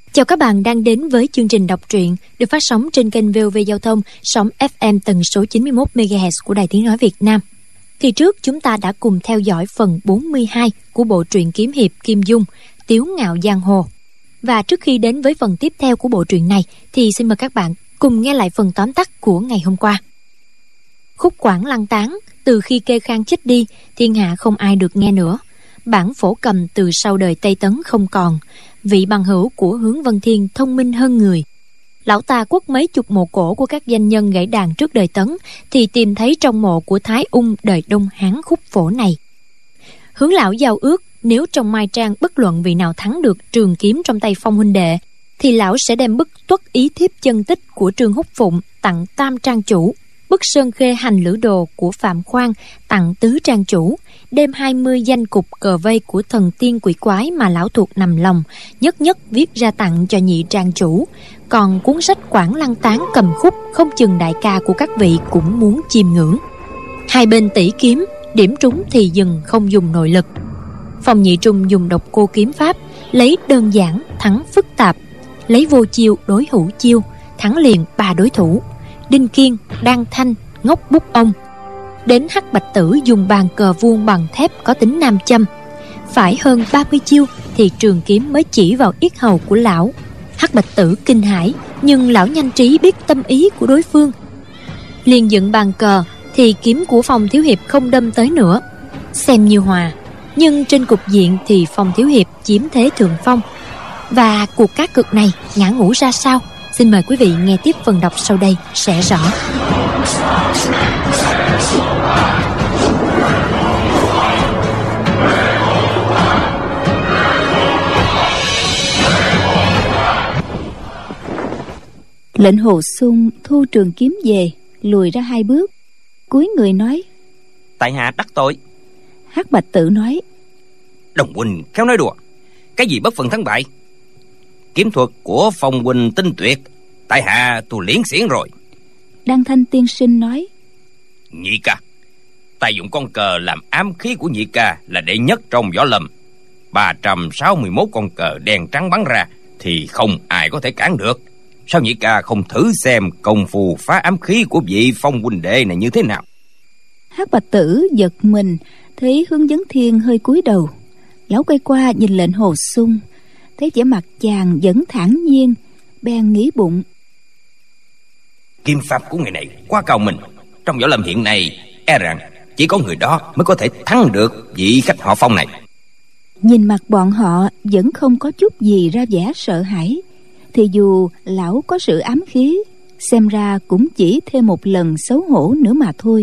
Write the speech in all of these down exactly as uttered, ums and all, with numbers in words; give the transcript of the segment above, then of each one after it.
Chào các bạn đang đến với chương trình đọc truyện được phát sóng trên kênh vê o vê Giao thông, sóng ép em tần số chín mươi mốt mê ga héc của Đài Tiếng nói Việt Nam. Kỳ trước chúng ta đã cùng theo dõi phần bốn mươi hai của bộ truyện kiếm hiệp Kim Dung, Tiếu Ngạo Giang Hồ. Và trước khi đến với phần tiếp theo của bộ truyện này thì xin mời các bạn cùng nghe lại phần tóm tắt của ngày hôm qua. Khúc Quảng Lăng Tán, từ khi Kê Khang chết đi, thiên hạ không ai được nghe nữa. Bản phổ cầm từ sau đời Tây Tấn không còn. Vị bằng hữu của Hướng Vân Thiên thông minh hơn người. Lão ta quất mấy chục mộ cổ của các danh nhân gãy đàn trước đời Tấn thì tìm thấy trong mộ của Thái Ung đời Đông Hán khúc phổ này. Hướng lão giao ước nếu trong mai trang bất luận vị nào thắng được trường kiếm trong tay Phong huynh đệ thì lão sẽ đem bức tuất ý thiếp chân tích của Trương Húc Phụng tặng Tam trang chủ, bức sơn khê hành lữ đồ của Phạm Khoan tặng Tứ trang chủ, đem hai mươi danh cục cờ vây của thần tiên quỷ quái mà lão thuộc nằm lòng nhất nhất viết ra tặng cho Nhị trang chủ. Còn cuốn sách Quảng Lăng Tán cầm khúc không chừng đại ca của các vị cũng muốn chiêm ngưỡng. Hai bên tỷ kiếm, điểm trúng thì dừng không dùng nội lực. Phong Nhị Trung dùng độc cô kiếm pháp, lấy đơn giản thắng phức tạp, lấy vô chiêu đối hữu chiêu, thắng liền ba đối thủ: Đinh Kiên, Đan Thanh, Ngốc Bút Ông. Đến Hắc Bạch Tử dùng bàn cờ vuông bằng thép có tính nam châm. Phải hơn ba mươi chiêu thì trường kiếm mới chỉ vào yết hầu của lão. Hắc Bạch Tử kinh hãi, nhưng lão nhanh trí biết tâm ý của đối phương, liền dựng bàn cờ thì kiếm của Phong thiếu hiệp không đâm tới nữa, xem như hòa. Nhưng trên cục diện thì Phong thiếu hiệp chiếm thế thượng phong. Và cuộc cá cược này ngã ngũ ra sao? Xin mời quý vị nghe tiếp phần đọc sau đây sẽ rõ. Lệnh Hồ Xung thu trường kiếm về, lùi ra hai bước, cúi người nói: tại hạ đắc tội. Hắc Bạch Tử nói: Đồng huynh khéo nói đùa, cái gì bất phần thắng bại. Kiếm thuật của Phong huynh tinh tuyệt, tại hạ tôi liễn xiển rồi. Đăng Thanh tiên sinh nói: Nhị ca, ta dùng con cờ làm ám khí của nhị ca là đệ nhất trong võ lâm. Ba trăm sáu mươi mốt con cờ đen trắng bắn ra thì không ai có thể cản được. Sao nhị ca không thử xem công phu phá ám khí của vị Phong huynh đệ này như thế nào? Hắc Bạch Tử giật mình, thấy Hướng Vấn Thiên hơi cúi đầu. Lão quay qua nhìn Lệnh Hồ Xung, thấy vẻ mặt chàng vẫn thản nhiên, bèn nghĩ bụng: kiếm pháp của người này quá cao minh, trong võ lâm hiện nay e rằng chỉ có người đó mới có thể thắng được vị khách họ Phong này. Nhìn mặt bọn họ vẫn không có chút gì ra vẻ sợ hãi, thì dù lão có sự ám khí, xem ra cũng chỉ thêm một lần xấu hổ nữa mà thôi.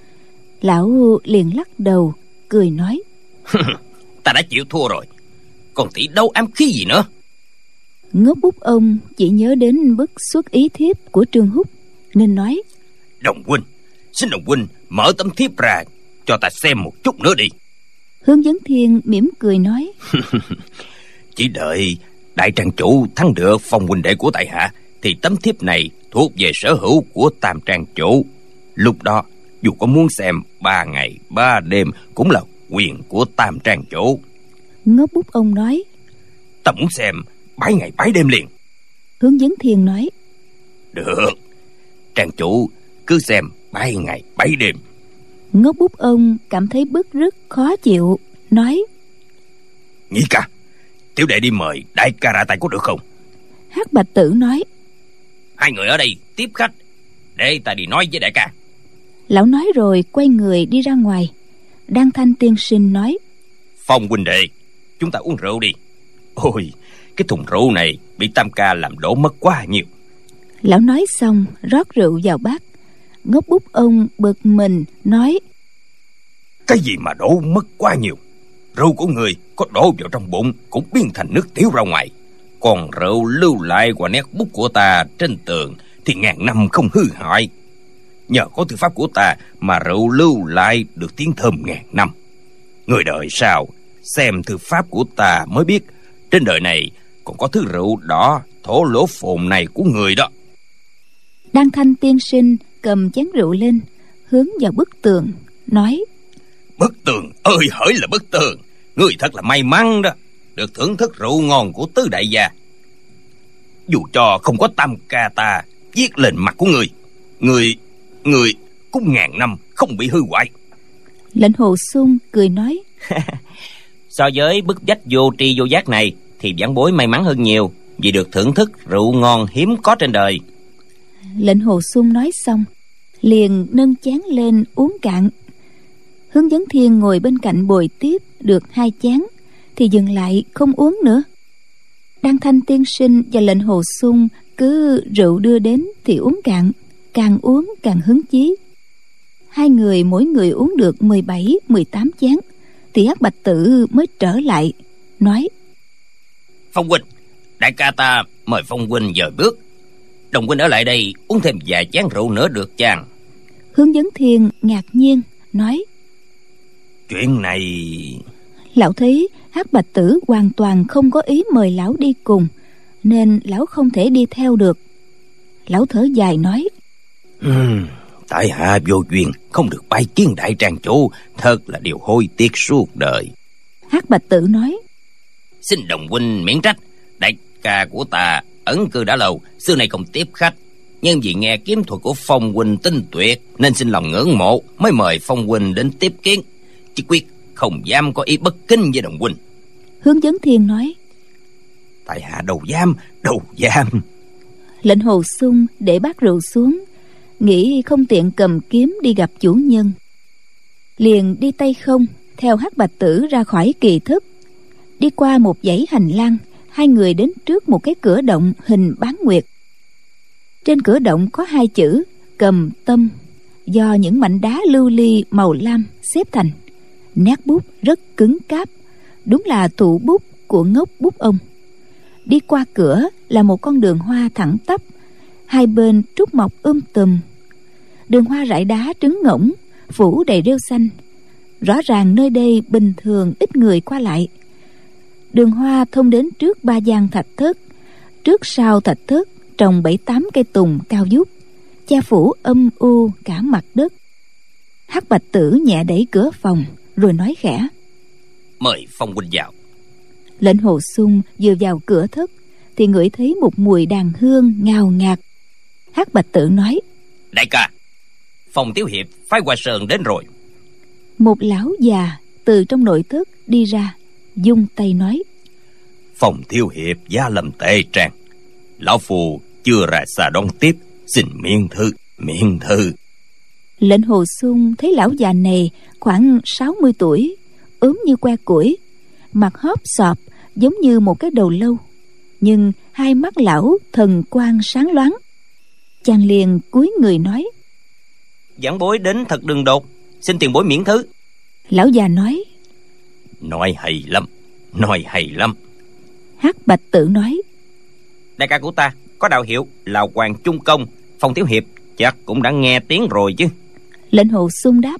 Lão liền lắc đầu cười nói: Ta đã chịu thua rồi, còn tỷ đấu ám khí gì nữa? Ngốc Bút Ông chỉ nhớ đến bức xuất ý thiếp của Trương Húc nên nói: Đồng huynh, xin đồng huynh mở tấm thiếp ra cho ta xem một chút nữa đi. Hướng Vấn Thiên mỉm cười nói: Chỉ đợi đại trang chủ thắng được Phong huynh đệ của tại hạ thì tấm thiếp này thuộc về sở hữu của Tam trang chủ. Lúc đó dù có muốn xem ba ngày ba đêm cũng là quyền của Tam trang chủ. Ngốc Bút Ông nói: Ta muốn xem bảy ngày bảy đêm liền. Hướng Vấn Thiên nói: Được, trang chủ cứ xem bảy ngày bảy đêm. Ngốc Bút Ông cảm thấy bức rứt khó chịu, nói: Nhị ca, tiểu đệ đi mời đại ca ra tay có được không? Hắc Bạch Tử nói: Hai người ở đây tiếp khách, để ta đi nói với đại ca. Lão nói rồi quay người đi ra ngoài. Đan Thanh tiên sinh nói: Phong huynh đệ, chúng ta uống rượu đi. Ôi, cái thùng rượu này bị Tam ca làm đổ mất quá nhiều. Lão nói xong rót rượu vào bát. Ngốc Bút Ông bực mình nói: Cái gì mà đổ mất quá nhiều? Rượu của người có đổ vào trong bụng cũng biến thành nước tiểu ra ngoài. Còn rượu lưu lại qua nét bút của ta trên tường thì ngàn năm không hư hại. Nhờ có thư pháp của ta mà rượu lưu lại được tiếng thơm ngàn năm. Người đời sau xem thư pháp của ta mới biết trên đời này còn có thứ rượu đỏ thổ lỗ phồn này của người đó. Đan Thanh tiên sinh cầm chén rượu lên, hướng vào bức tường, nói: Bức tường ơi hỡi là bức tường, ngươi thật là may mắn đó, được thưởng thức rượu ngon của Tứ đại gia. Dù cho không có tam ca ta viết lên mặt của người, Người Người cũng ngàn năm không bị hư hoại. Lệnh Hồ Xung cười nói: So với bức vách vô tri vô giác này thì vãn bối may mắn hơn nhiều, vì được thưởng thức rượu ngon hiếm có trên đời. Lệnh Hồ Xung nói xong liền nâng chén lên uống cạn. Hướng Dẫn Thiên ngồi bên cạnh bồi tiếp được hai chén thì dừng lại không uống nữa. Đan Thanh tiên sinh và Lệnh Hồ Xung cứ rượu đưa đến thì uống cạn, càng uống càng hứng chí. Hai người mỗi người uống được mười bảy, mười tám chén thì Hắc Bạch Tử mới trở lại nói: Phong huynh, đại ca ta mời Phong huynh dời bước. Đồng huynh ở lại đây uống thêm vài chén rượu nữa được chăng? Hướng Dẫn Thiên ngạc nhiên nói: Chuyện này... Lão thấy Hắc Bạch Tử hoàn toàn không có ý mời lão đi cùng, nên lão không thể đi theo được. Lão thở dài nói: uhm, tại hạ vô duyên không được bái kiến đại trang chủ, thật là điều hối tiếc suốt đời. Hắc Bạch Tử nói: Xin đồng huynh miễn trách, đại ca của ta ẩn cư đã lâu, xưa nay không tiếp khách, nhưng vì nghe kiếm thuật của Phong huynh tinh tuyệt nên xin lòng ngưỡng mộ mới mời Phong huynh đến tiếp kiến, chứ quyết không dám có ý bất kính với đồng huynh. Hướng Dẫn Thiên nói: Tại hạ đâu dám, đâu dám. Lệnh Hồ Xung để bát rượu xuống, nghĩ không tiện cầm kiếm đi gặp chủ nhân, liền đi tay không theo Hắc Bạch Tử ra khỏi kỳ thức. Đi qua một dãy hành lang, hai người đến trước một cái cửa động hình bán nguyệt. Trên cửa động có hai chữ Cầm Tâm, do những mảnh đá lưu ly màu lam xếp thành. Nét bút rất cứng cáp, đúng là thủ bút của ngốc bút ông. Đi qua cửa là một con đường hoa thẳng tắp, hai bên trúc mọc um tùm. Đường hoa rải đá trứng ngỗng, phủ đầy rêu xanh. Rõ ràng nơi đây bình thường ít người qua lại. Đường hoa thông đến trước ba gian thạch thất. Trước sau thạch thất trồng bảy tám cây tùng cao vút, che phủ âm u cả mặt đất. Hắc Bạch Tử nhẹ đẩy cửa phòng rồi nói khẽ: Mời Phong huynh vào. Lệnh Hồ Xung vừa vào cửa thất thì ngửi thấy một mùi đàn hương ngào ngạt. Hắc Bạch Tử nói: Đại ca, Phong Thiếu Hiệp phái Hoa Sơn đến rồi. Một lão già từ trong nội thất đi ra, dung tay nói: Phong Thiếu Hiệp giá lâm tệ trang, lão phù chưa ra xa đón tiếp, xin miễn thư, miễn thư. Lệnh Hồ Xung thấy lão già này khoảng sáu mươi tuổi, ốm như que củi, mặt hóp sọp giống như một cái đầu lâu, nhưng hai mắt lão thần quang sáng loáng. Chàng liền cúi người nói: Vãn bối đến thật đường đột, xin tiền bối miễn thứ. Lão già nói: Nói hay lắm, nói hay lắm. Hắc Bạch Tử nói: Đại ca của ta có đạo hiệu là Hoàng Trung Công, Phong Thiếu Hiệp chắc cũng đã nghe tiếng rồi chứ. Lệnh Hồ Xung đáp: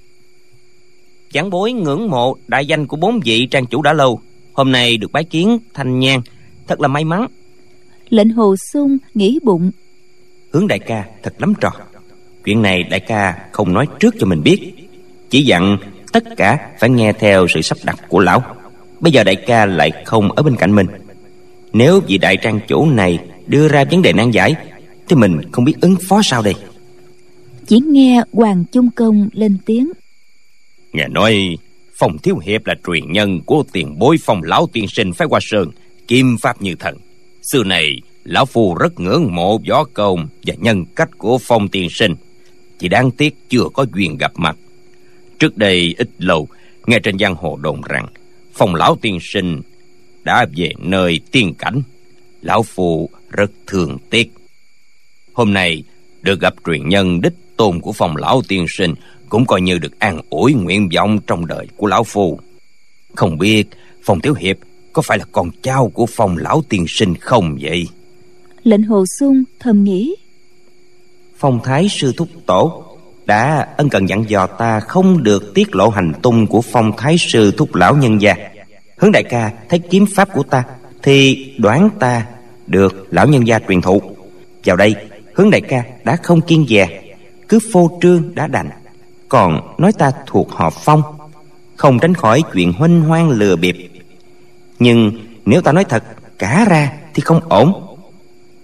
Vãn bối ngưỡng mộ đại danh của bốn vị trang chủ đã lâu, hôm nay được bái kiến Thanh Nhan, thật là may mắn. Lệnh Hồ Xung nghĩ bụng: Hướng đại ca thật lắm trò. Chuyện này đại ca không nói trước cho mình biết, chỉ dặn tất cả phải nghe theo sự sắp đặt của lão. Bây giờ đại ca lại không ở bên cạnh mình, nếu vị đại trang chủ này đưa ra vấn đề nan giải thì mình không biết ứng phó sao đây. Chỉ nghe Hoàng Trung Công lên tiếng: Nghe nói Phong Thiếu Hiệp là truyền nhân của tiền bối Phong lão tiên sinh phái Hoa Sơn, kim pháp như thần. Xưa này lão phu rất ngưỡng mộ võ công và nhân cách của Phong tiên sinh, chỉ đáng tiếc chưa có duyên gặp mặt. Trước đây ít lâu nghe trên giang hồ đồn rằng Phong lão tiên sinh đã về nơi tiên cảnh, lão phu rất thương tiếc. Hôm nay được gặp truyền nhân đích tôn của Phong lão tiên sinh cũng coi như được an ủi nguyện vọng trong đời của lão phu. Không biết Phong Thiếu Hiệp có phải là con cháu của Phong lão tiên sinh không vậy? Lệnh Hồ Xung thầm nghĩ: Phong Thái sư thúc tổ đã ân cần dặn dò ta không được tiết lộ hành tung của Phong Thái sư thúc lão nhân gia. Hướng đại ca thấy kiếm pháp của ta thì đoán ta được lão nhân gia truyền thụ. Vào đây Hướng đại ca đã không kiêng dè, cứ phô trương đã đành, còn nói ta thuộc họ Phong, không tránh khỏi chuyện huênh hoang lừa bịp. Nhưng nếu ta nói thật cả ra thì không ổn.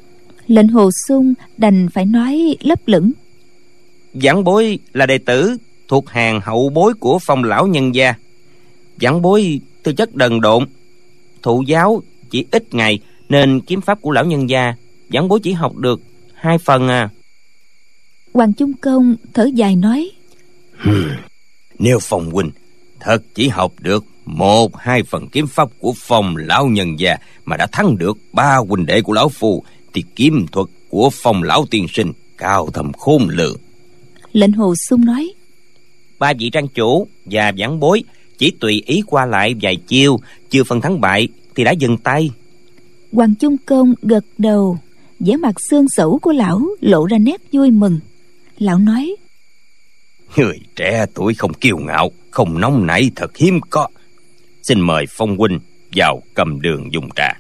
Lệnh Hồ Xung đành phải nói lấp lửng: Vãn bối là đệ tử thuộc hàng hậu bối của Phong lão nhân gia. Vãn bối tư chất đần độn, thụ giáo chỉ ít ngày, nên kiếm pháp của lão nhân gia vãn bối chỉ học được hai phần à. Hoàng Chung Công thở dài nói: Nếu Phong huynh thật chỉ học được một hai phần kiếm pháp của Phong lão nhân gia mà đã thắng được ba huynh đệ của lão phu, thì kiếm thuật của Phong lão tiên sinh cao thâm khôn lường. Lệnh Hồ Xung nói: Ba vị trang chủ và vãn bối chỉ tùy ý qua lại vài chiêu, chưa phân thắng bại thì đã dừng tay. Hoàng Chung Công gật đầu, vẻ mặt xương xẩu của lão lộ ra nét vui mừng. Lão nói: Người trẻ tuổi không kiêu ngạo, không nóng nảy thật hiếm có. Xin mời Phong huynh vào cầm đường dùng trà.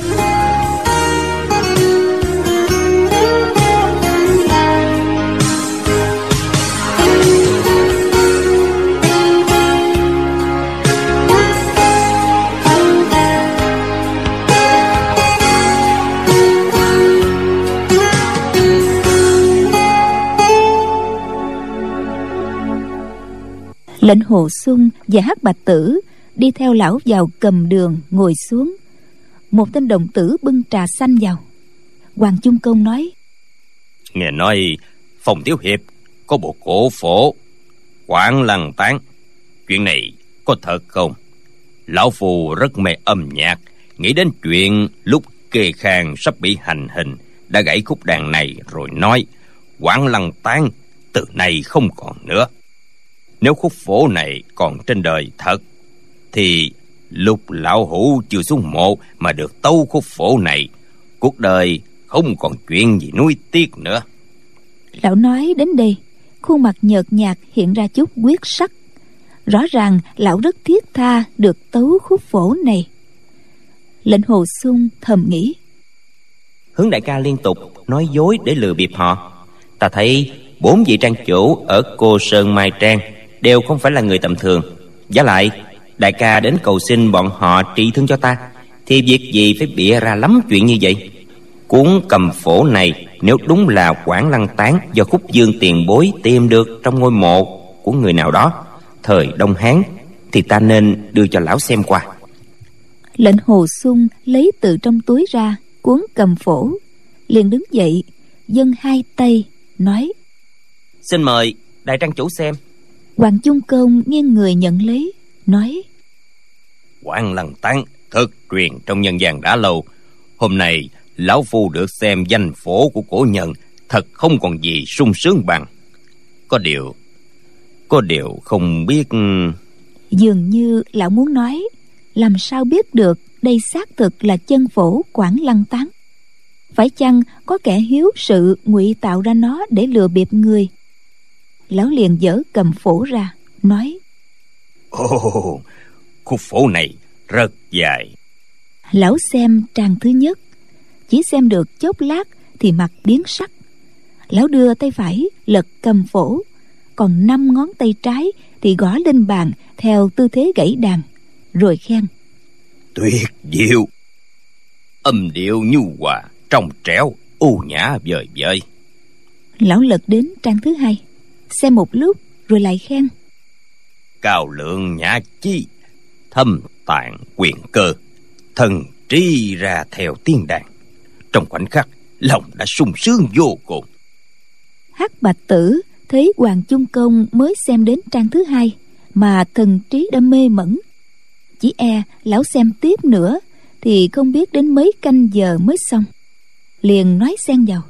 Lệnh Hồ Xung và Hắc Bạch Tử đi theo lão vào cầm đường ngồi xuống. Một tên đồng tử bưng trà xanh vào. Hoàng Chung Công nói: Nghe nói Phong thiếu hiệp có bộ cổ phổ Quảng Lăng Tán, chuyện này có thật không? Lão phù rất mê âm nhạc, nghĩ đến chuyện lúc Kê Khang sắp bị hành hình đã gãy khúc đàn này rồi nói Quảng Lăng Tán từ nay không còn nữa. Nếu khúc phổ này còn trên đời thật, thì lúc lão hữu chưa xuống mộ mà được tấu khúc phổ này, cuộc đời không còn chuyện gì nuối tiếc nữa. Lão nói đến đây, khuôn mặt nhợt nhạt hiện ra chút quyết sắc. Rõ ràng lão rất thiết tha được tấu khúc phổ này. Lệnh Hồ Xung thầm nghĩ: Hướng đại ca liên tục nói dối để lừa bịp họ. Ta thấy bốn vị trang chủ ở Cô Sơn Mai Trang đều không phải là người tầm thường. Giá lại đại ca đến cầu xin bọn họ trị thương cho ta, thì việc gì phải bịa ra lắm chuyện như vậy. Cuốn cầm phổ này nếu đúng là Quảng Lăng Tán do Khúc Dương tiền bối tìm được trong ngôi mộ của người nào đó thời Đông Hán, thì ta nên đưa cho lão xem qua. Lệnh Hồ Xung lấy từ trong túi ra cuốn cầm phổ, liền đứng dậy dâng hai tay nói: Xin mời đại trang chủ xem. Hoàng Chung Công nghiêng người nhận lấy, nói: Quảng Lăng Tán thật truyền trong nhân gian đã lâu. Hôm nay lão phu được xem danh phổ của cổ nhân, thật không còn gì sung sướng bằng. Có điều Có điều không biết... Dường như lão muốn nói, làm sao biết được đây xác thực là chân phổ Quảng Lăng Tán? Phải chăng có kẻ hiếu sự ngụy tạo ra nó để lừa bịp người? Lão liền giở cầm phổ ra, nói: Ồ, khúc phổ này rất dài. Lão xem trang thứ nhất, chỉ xem được chốc lát thì mặt biến sắc. Lão đưa tay phải lật cầm phổ, còn năm ngón tay trái thì gõ lên bàn theo tư thế gãy đàn, rồi khen: Tuyệt diệu, âm điệu nhu hòa, trong trẻo, u nhã vời vợi. Lão lật đến trang thứ hai, xem một lúc rồi lại khen: Cao lượng nhã chi, thâm tạng quyền cơ, thần trí ra theo tiên đàn. Trong khoảnh khắc, lòng đã sung sướng vô cùng. Hắc Bạch Tử thấy Hoàng Chung Công mới xem đến trang thứ hai mà thần trí đã mê mẩn. Chỉ e lão xem tiếp nữa thì không biết đến mấy canh giờ mới xong. Liền nói xen vào: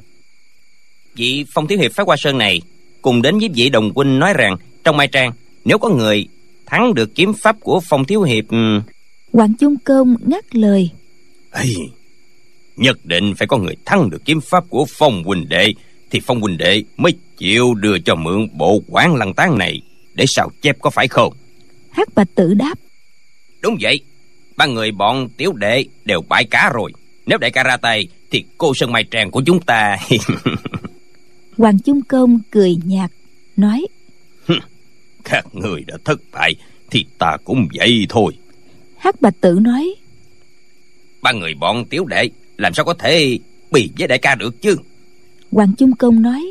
Vị Phong thiếu hiệp phái Hoa Sơn này cùng đến với vị đồng huynh nói rằng trong Mai Trang nếu có người thắng được kiếm pháp của Phong thiếu hiệp... Hoàng Chung Công ngắt lời: Ê, nhất định phải có người thắng được kiếm pháp của Phong huynh đệ, thì Phong huynh đệ mới chịu đưa cho mượn bộ Quảng Lăng Tán này để sao chép, có phải không? Hắc Bạch Tử đáp: Đúng vậy, ba người bọn tiểu đệ đều bại cả rồi. Nếu đại ca ra tay thì Cô Sơn Mai Trang của chúng ta... Hoàng Chung Công cười nhạt, nói: Các người đã thất bại thì ta cũng vậy thôi. Hắc Bạch Tử nói: Ba người bọn tiểu đệ làm sao có thể bì với đại ca được chứ? Hoàng Chung Công nói.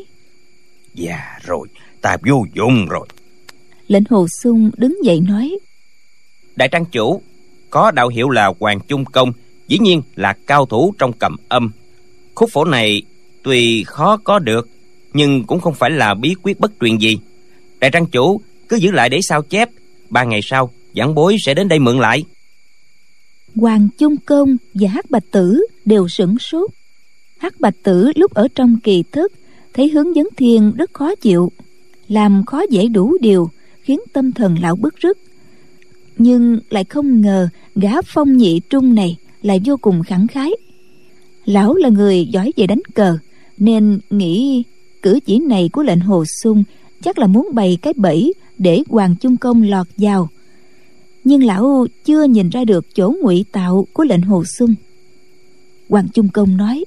Dạ rồi, ta vô dụng rồi. Lệnh Hồ Xung đứng dậy nói. Đại trang chủ, có đạo hiệu là Hoàng Chung Công, dĩ nhiên là cao thủ trong cầm âm. Khúc phổ này tuy khó có được, nhưng cũng không phải là bí quyết bất truyền gì. Đại trang chủ cứ giữ lại để sao chép, ba ngày sau vãn bối sẽ đến đây mượn lại. Hoàng Chung Công và Hắc Bạch Tử đều sửng sốt. Hắc Bạch Tử lúc ở trong kỳ thức thấy hướng dẫn thiền rất khó chịu, làm khó dễ đủ điều, khiến tâm thần lão bứt rứt. Nhưng lại không ngờ gã Phong Nhị Trung này lại vô cùng khẳng khái. Lão là người giỏi về đánh cờ, nên nghĩ cử chỉ này của lệnh Hồ Xung chắc là muốn bày cái bẫy để Hoàng Chung Công lọt vào. Nhưng lão chưa nhìn ra được chỗ ngụy tạo của lệnh Hồ Xung. Hoàng Chung Công nói.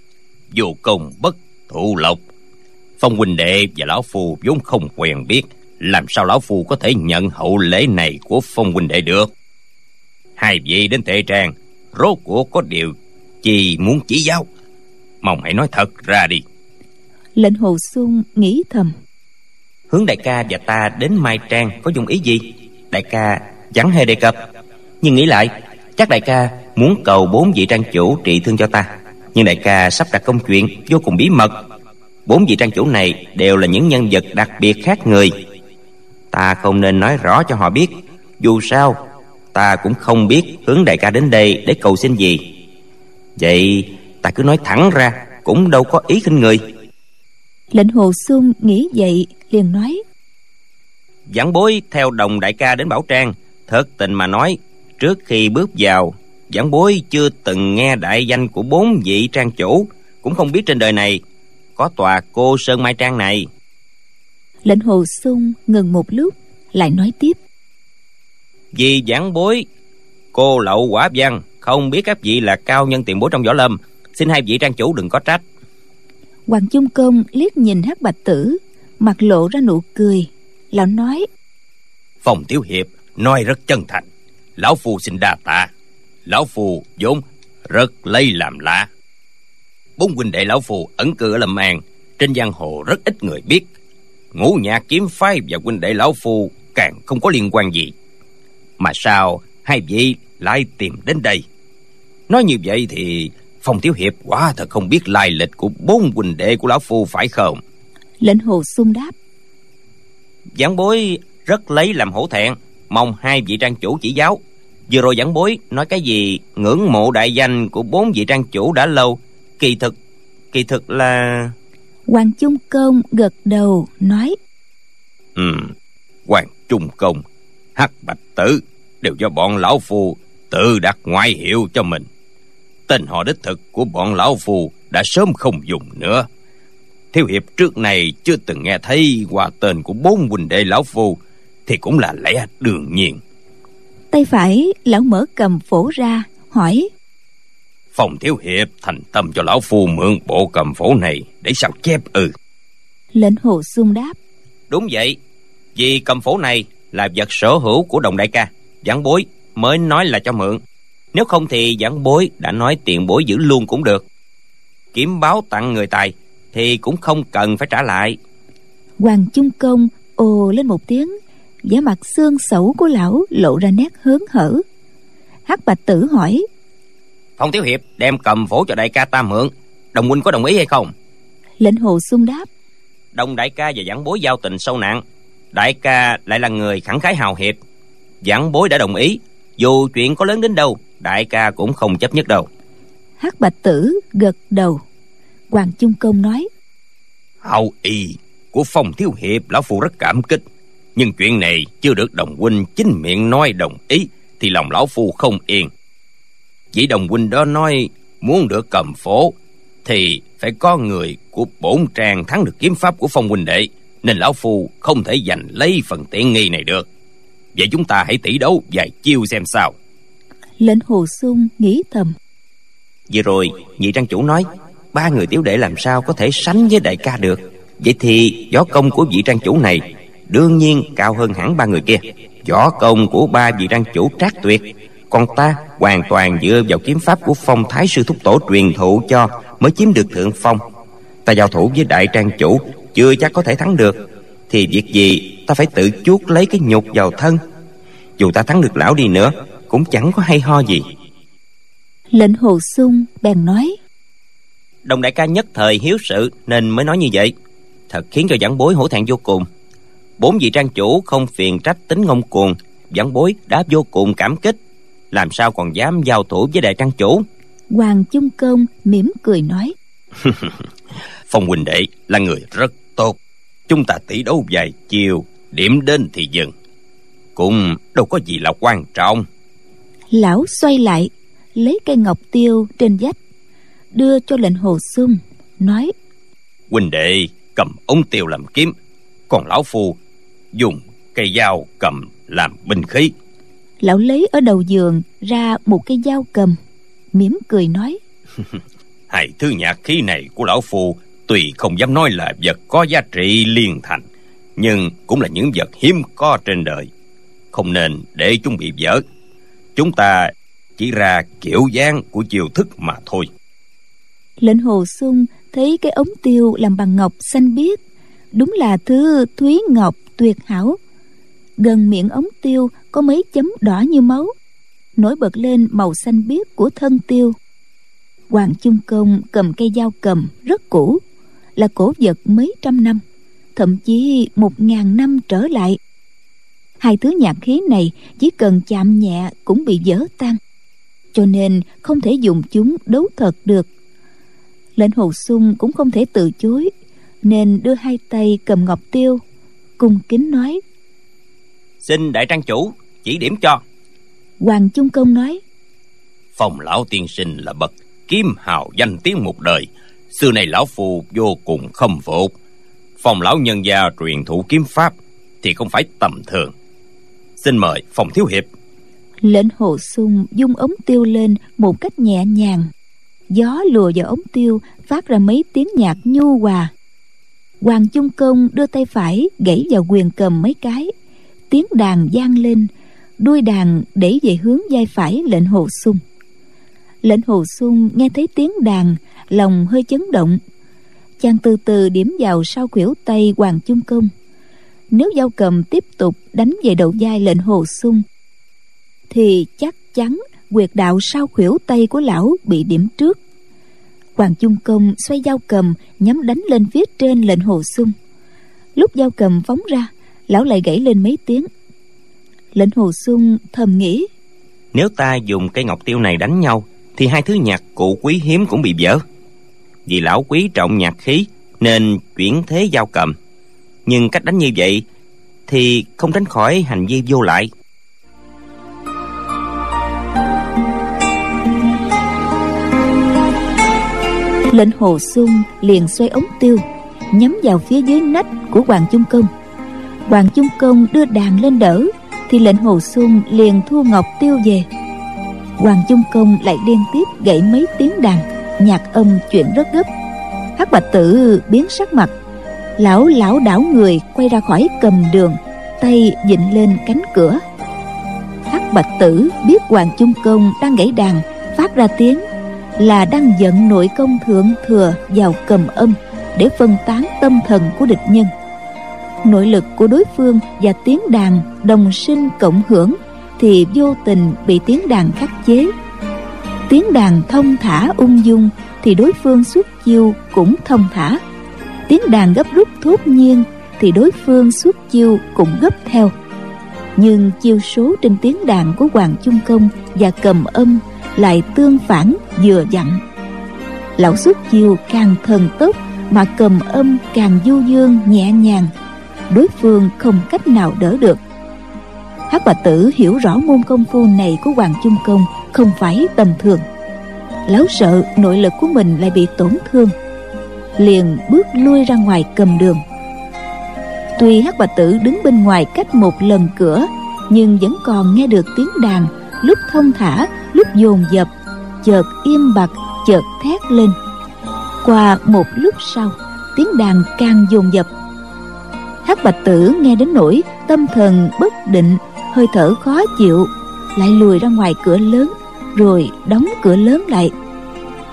Vô công bất thụ lộc. Phong huynh đệ và lão phu vốn không quen biết, làm sao lão phu có thể nhận hậu lễ này của Phong huynh đệ được? Hai vị đến Tề Trang rốt cuộc có điều chi muốn chỉ giáo? Mong hãy nói thật ra đi. Lệnh Hồ Xung nghĩ thầm. Hướng đại ca và ta đến Mai Trang có dụng ý gì? Đại ca chẳng hề đề cập. Nhưng nghĩ lại, chắc đại ca muốn cầu bốn vị trang chủ trị thương cho ta. Nhưng đại ca sắp đặt công chuyện vô cùng bí mật. Bốn vị trang chủ này đều là những nhân vật đặc biệt khác người. Ta không nên nói rõ cho họ biết. Dù sao ta cũng không biết Hướng đại ca đến đây để cầu xin gì. Vậy ta cứ nói thẳng ra, cũng đâu có ý khinh người. Lệnh Hồ Xung nghĩ vậy liền nói. Vãn bối theo Đồng đại ca đến Bảo Trang. Thật tình mà nói, trước khi bước vào, vãn bối chưa từng nghe đại danh của bốn vị trang chủ, cũng không biết trên đời này có tòa Cô Sơn Mai Trang này. Lệnh Hồ Xung ngừng một lúc lại nói tiếp. Vì vãn bối cô lậu quả văn, không biết các vị là cao nhân tiền bối trong võ lâm, xin hai vị trang chủ đừng có trách. Hoàng Chung Công liếc nhìn Hắc Bạch Tử, mặt lộ ra nụ cười. Lão nói. Phong tiểu hiệp nói rất chân thành, lão phu xin đa tạ. Lão phu vốn rất lấy làm lạ. Bốn huynh đệ lão phu ẩn cư ở Lâm An, trên giang hồ rất ít người biết. Ngũ Nhạc kiếm phái và huynh đệ lão phu càng không có liên quan gì. Mà sao hai vị lại tìm đến đây? Nói như vậy thì Phong tiểu hiệp quả thật không biết lai lịch của bốn huynh đệ của lão phu phải không? Lệnh Hồ Xung đáp. Vãn bối rất lấy làm hổ thẹn, mong hai vị trang chủ chỉ giáo. Vừa rồi vãn bối nói cái gì ngưỡng mộ đại danh của bốn vị trang chủ đã lâu, kỳ thực kỳ thực là... Hoàng Chung Công gật đầu nói. Ừ, Hoàng Chung Công, Hắc Bạch Tử đều do bọn lão phu tự đặt ngoại hiệu cho mình. Tên họ đích thực của bọn lão phu đã sớm không dùng nữa. Thiếu hiệp trước này chưa từng nghe thấy qua tên của bốn huynh đệ lão phu thì cũng là lẽ đương nhiên. Tay phải lão mở cầm phổ ra hỏi. Phong thiếu hiệp thành tâm cho lão phu mượn bộ cầm phổ này để sao chép ư? Ừ. Lệnh Hồ Xung đáp. Đúng vậy, vì cầm phổ này là vật sở hữu của Đồng đại ca, vãn bối mới nói là cho mượn. Nếu không thì vãn bối đã nói tiền bối giữ luôn cũng được. Kiếm báo tặng người tài thì cũng không cần phải trả lại. Hoàng Chung Công ồ lên một tiếng, vẻ mặt xương xẩu của lão lộ ra nét hớn hở. Hắc Bạch Tử hỏi. Phong thiếu hiệp đem cầm phổ cho đại ca ta mượn, Đồng huynh có đồng ý hay không? Lệnh Hồ Xung đáp. Đồng đại ca và vãn bối giao tình sâu nặng, đại ca lại là người khẳng khái hào hiệp, vãn bối đã đồng ý. Dù chuyện có lớn đến đâu, đại ca cũng không chấp nhất đâu. Hắc Bạch Tử gật đầu. Hoàng Chung Công nói. Hậu y của Phong thiếu hiệp lão phu rất cảm kích, nhưng chuyện này chưa được đồng huynh chính miệng nói đồng ý thì lòng lão phu không yên. Chỉ đồng huynh đó nói muốn được cầm phổ thì phải có người của bổn trang thắng được kiếm pháp của Phong huynh đệ, nên lão phu không thể giành lấy phần tiện nghi này được. Vậy chúng ta hãy tỷ đấu vài chiêu xem sao. Lệnh Hồ Xung nghĩ thầm. Vừa rồi nhị trang chủ nói ba người tiểu đệ làm sao có thể sánh với đại ca được. Vậy thì võ công của vị trang chủ này đương nhiên cao hơn hẳn ba người kia. Võ công của ba vị trang chủ trác tuyệt, còn ta hoàn toàn dựa vào kiếm pháp của Phong Thái sư thúc tổ truyền thụ cho mới chiếm được thượng phong. Ta giao thủ với đại trang chủ chưa chắc có thể thắng được, thì việc gì ta phải tự chuốc lấy cái nhục vào thân. Dù ta thắng được lão đi nữa cũng chẳng có hay ho gì. Lệnh Hồ Xung bèn nói: Đồng đại ca nhất thời hiếu sự nên mới nói như vậy, thật khiến cho vãn bối hổ thẹn vô cùng. Bốn vị trang chủ không phiền trách tính ngông cuồng, vãn bối đã vô cùng cảm kích, làm sao còn dám giao thủ với đại trang chủ. Hoàng Chung Công mỉm cười nói: Phong huynh đệ là người rất tốt, chúng ta tỷ đấu vài chiều, điểm đến thì dừng, cũng đâu có gì là quan trọng. Lão xoay lại, lấy cây ngọc tiêu trên vách đưa cho Lệnh Hồ Xung, nói: Huynh đệ cầm ống tiêu làm kiếm, còn lão phu dùng cây dao cầm làm binh khí. Lão lấy ở đầu giường ra một cây dao cầm, mỉm cười nói: Hai thứ nhạc khí này của lão phu tuy không dám nói là vật có giá trị liên thành, nhưng cũng là những vật hiếm có trên đời, không nên để chúng bị vỡ. Chúng ta chỉ ra kiểu dáng của chiêu thức mà thôi. Lệnh Hồ Xung thấy cái ống tiêu làm bằng ngọc xanh biếc, đúng là thứ thúy ngọc tuyệt hảo. Gần miệng ống tiêu có mấy chấm đỏ như máu, nổi bật lên màu xanh biếc của thân tiêu. Hoàng Chung Công cầm cây dao cầm rất cũ, là cổ vật mấy trăm năm, thậm chí một ngàn năm trở lại. Hai thứ nhạc khí này chỉ cần chạm nhẹ cũng bị vỡ tan, cho nên không thể dùng chúng đấu thật được. Lệnh Hồ Xung cũng không thể từ chối, nên đưa hai tay cầm ngọc tiêu, cung kính nói: Xin đại trang chủ chỉ điểm cho. Hoàng Chung Công nói: Phong lão tiên sinh là bậc kiếm hào danh tiếng một đời, xưa này lão phu vô cùng khâm phục. Phong lão nhân gia truyền thụ kiếm pháp thì không phải tầm thường. Xin mời Phong thiếu hiệp. Lệnh Hồ Xung dung ống tiêu lên một cách nhẹ nhàng, gió lùa vào ống tiêu phát ra mấy tiếng nhạc nhu hòa. Hoàng Chung Công đưa tay phải gãy vào quyền cầm mấy cái, tiếng đàn vang lên, đuôi đàn đẩy về hướng vai phải Lệnh Hồ Xung. Lệnh Hồ Xung nghe thấy tiếng đàn, lòng hơi chấn động. Chàng từ từ điểm vào sau khuỷu tay Hoàng Chung Công. Nếu dao cầm tiếp tục đánh về đầu vai Lệnh Hồ Xung thì chắc chắn huyệt đạo sau khuỷu tay của lão bị điểm trước. Hoàng Chung Công xoay dao cầm nhắm đánh lên phía trên Lệnh Hồ Xung. Lúc dao cầm phóng ra, lão lại gãy lên mấy tiếng. Lệnh Hồ Xung thầm nghĩ: Nếu ta dùng cây ngọc tiêu này đánh nhau thì hai thứ nhạc cụ quý hiếm cũng bị vỡ. Vì lão quý trọng nhạc khí nên chuyển thế dao cầm, nhưng cách đánh như vậy thì không tránh khỏi hành vi vô lại. Lệnh Hồ Xung liền xoay ống tiêu nhắm vào phía dưới nách của Hoàng Chung Công. Hoàng Chung Công đưa đàn lên đỡ thì Lệnh Hồ Xung liền thu ngọc tiêu về. Hoàng Chung Công lại liên tiếp gãy mấy tiếng đàn, nhạc âm chuyển rất gấp. Hắc Bạch Tử biến sắc mặt, lão lão đảo người quay ra khỏi cầm đường, tay vịn lên cánh cửa. Hắc Bạch Tử biết Hoàng Chung Công đang gãy đàn phát ra tiếng là đang giận nội công thượng thừa vào cầm âm để phân tán tâm thần của địch nhân. Nội lực của đối phương và tiếng đàn đồng sinh cộng hưởng thì vô tình bị tiếng đàn khắc chế. Tiếng đàn thông thả ung dung thì đối phương xuất chiêu cũng thông thả. Tiếng đàn gấp rút thốt nhiên thì đối phương xuất chiêu cũng gấp theo. Nhưng chiêu số trên tiếng đàn của Hoàng Chung Công và cầm âm lại tương phản vừa vặn. Lão xuất chiêu càng thần tốc mà cầm âm càng du dương nhẹ nhàng, đối phương không cách nào đỡ được. Hắc Bạch Tử hiểu rõ môn công phu này của Hoàng Chung Công không phải tầm thường. Lão sợ nội lực của mình lại bị tổn thương, liền bước lui ra ngoài cầm đường. Tuy Hắc Bạch Tử đứng bên ngoài cách một lần cửa, nhưng vẫn còn nghe được tiếng đàn lúc thông thả, lúc dồn dập, chợt im bặt, chợt thét lên. Qua một lúc sau, tiếng đàn càng dồn dập. Hắc Bạch Tử nghe đến nỗi tâm thần bất định, hơi thở khó chịu, lại lùi ra ngoài cửa lớn, rồi đóng cửa lớn lại.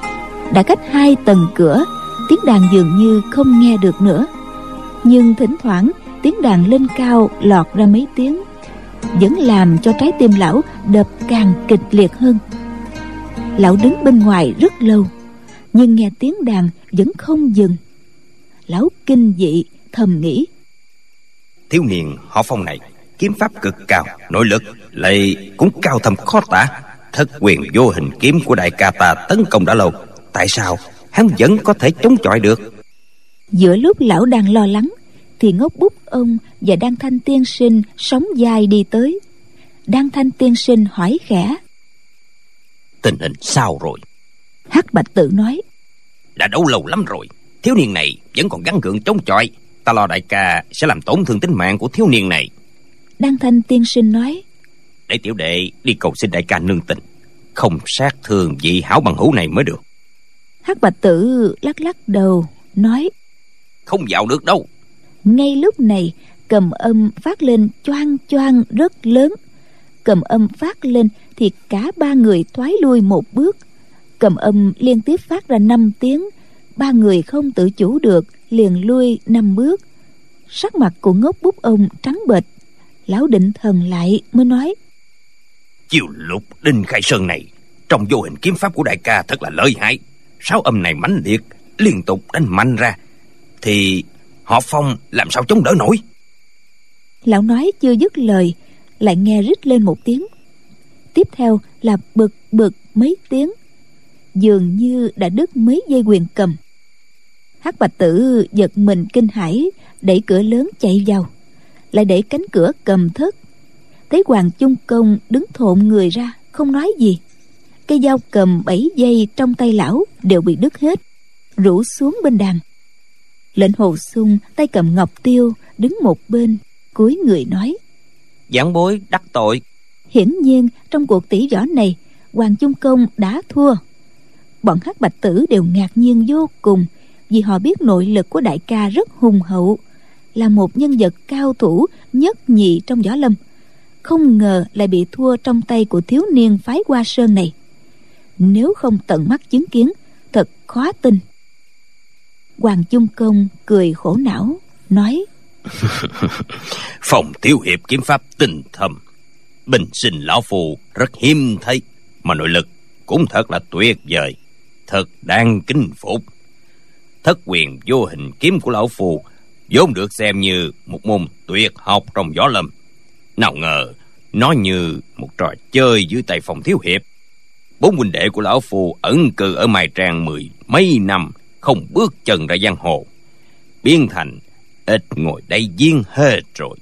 Đã cách hai tầng cửa, tiếng đàn dường như không nghe được nữa. Nhưng thỉnh thoảng tiếng đàn lên cao lọt ra mấy tiếng, vẫn làm cho trái tim lão đập càng kịch liệt hơn. Lão đứng bên ngoài rất lâu, nhưng nghe tiếng đàn vẫn không dừng. Lão kinh dị thầm nghĩ: thiếu niên họ Phong này kiếm pháp cực cao, nội lực lại cũng cao thâm khó tả. Thất quyền vô hình kiếm của đại ca ta tấn công đã lâu, tại sao hắn vẫn có thể chống chọi được? Giữa lúc lão đang lo lắng thì Ngốc Bút ông và Đan Thanh tiên sinh sóng vai đi tới. Đan Thanh tiên sinh hỏi khẽ: tình hình sao rồi? Hắc Bạch Tự nói: đã đấu lâu lắm rồi, thiếu niên này vẫn còn gắng gượng chống chọi. Ta lo đại ca sẽ làm tổn thương tính mạng của thiếu niên này. Đan Thanh tiên sinh nói: để tiểu đệ đi cầu xin đại ca nương tình, không sát thương vị hảo bằng hữu này mới được. Hắc Bạch Tử lắc lắc đầu nói: không vào được đâu. Ngay lúc này cầm âm phát lên choang choang rất lớn. Cầm âm phát lên thì cả ba người thoái lui một bước. Cầm âm liên tiếp phát ra năm tiếng. Ba người không tự chủ được liền lui năm bước. Sắc mặt của Ngốc Bút ông trắng bệch. Lão định thần lại mới nói: chiều lục Đinh Khai Sơn này trong vô hình kiếm pháp của đại ca thật là lợi hại. Sáu âm này mãnh liệt liên tục đánh mạnh ra, thì họ Phong làm sao chống đỡ nổi? Lão nói chưa dứt lời, lại nghe rít lên một tiếng. Tiếp theo là bực bực mấy tiếng, dường như đã đứt mấy dây quyền cầm. Hắc Bạch Tử giật mình kinh hãi, đẩy cửa lớn chạy vào, lại đẩy cánh cửa cầm thất. Thấy Hoàng Chung Công đứng thộn người ra, không nói gì. Cây dao cầm bảy dây trong tay lão đều bị đứt hết, rủ xuống bên đàn. Lệnh Hồ Xung tay cầm ngọc tiêu đứng một bên, cúi người nói: giảng bối đắc tội. Hiển nhiên trong cuộc tỷ võ này, Hoàng Chung Công đã thua. Bọn Hắc Bạch Tử đều ngạc nhiên vô cùng, vì họ biết nội lực của đại ca rất hùng hậu, là một nhân vật cao thủ nhất nhì trong võ lâm. Không ngờ lại bị thua trong tay của thiếu niên phái Hoa Sơn này. Nếu không tận mắt chứng kiến, thật khó tin. Hoàng Chung Công cười khổ não nói: Phong thiếu hiệp kiếm pháp tinh thâm, bình sinh lão phù rất hiếm thấy, mà nội lực cũng thật là tuyệt vời, thật đáng kính phục. Thất quyền vô hình kiếm của lão phù vốn được xem như một môn tuyệt học trong võ lâm, nào ngờ nó như một trò chơi dưới tay Phong thiếu hiệp. Bốn huynh đệ của lão phù ẩn cư ở Mai Trang mười mấy năm, không bước chân ra giang hồ, biến thành ít ngồi đây viên hết rồi.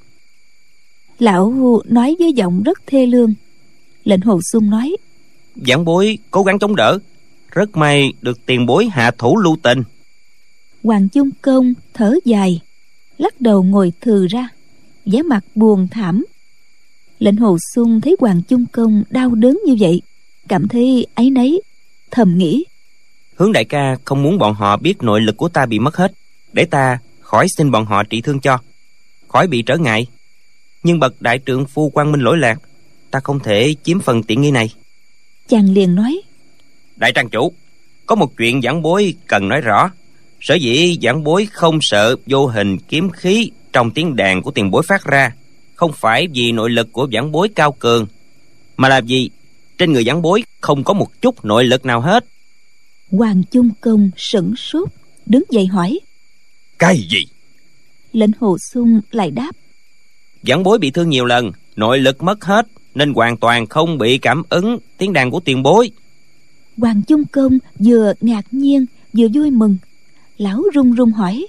Lão nói với giọng rất thê lương. Lệnh Hồ Xung nói: giảng bối cố gắng chống đỡ, rất may được tiền bối hạ thủ lưu tình. Hoàng Chung Công thở dài, lắc đầu ngồi thừ ra, vẻ mặt buồn thảm. Lệnh Hồ Xung thấy Hoàng Chung Công đau đớn như vậy, cảm thấy áy náy, thầm nghĩ: Hướng đại ca không muốn bọn họ biết nội lực của ta bị mất hết, để ta khỏi xin bọn họ trị thương cho, khỏi bị trở ngại. Nhưng bậc đại trượng phu quang minh lỗi lạc, ta không thể chiếm phần tiện nghi này. Chàng liền nói: đại trang chủ, có một chuyện giảng bối cần nói rõ. Sở dĩ giảng bối không sợ vô hình kiếm khí trong tiếng đàn của tiền bối phát ra, không phải vì nội lực của giảng bối cao cường, mà là vì trên người giảng bối không có một chút nội lực nào hết. Hoàng Chung Công sửng sốt, đứng dậy hỏi: cái gì? Lệnh Hồ Xung lại đáp: giảng bối bị thương nhiều lần, nội lực mất hết, nên hoàn toàn không bị cảm ứng tiếng đàn của tiền bối. Hoàng Chung Công vừa ngạc nhiên vừa vui mừng. Lão run run hỏi: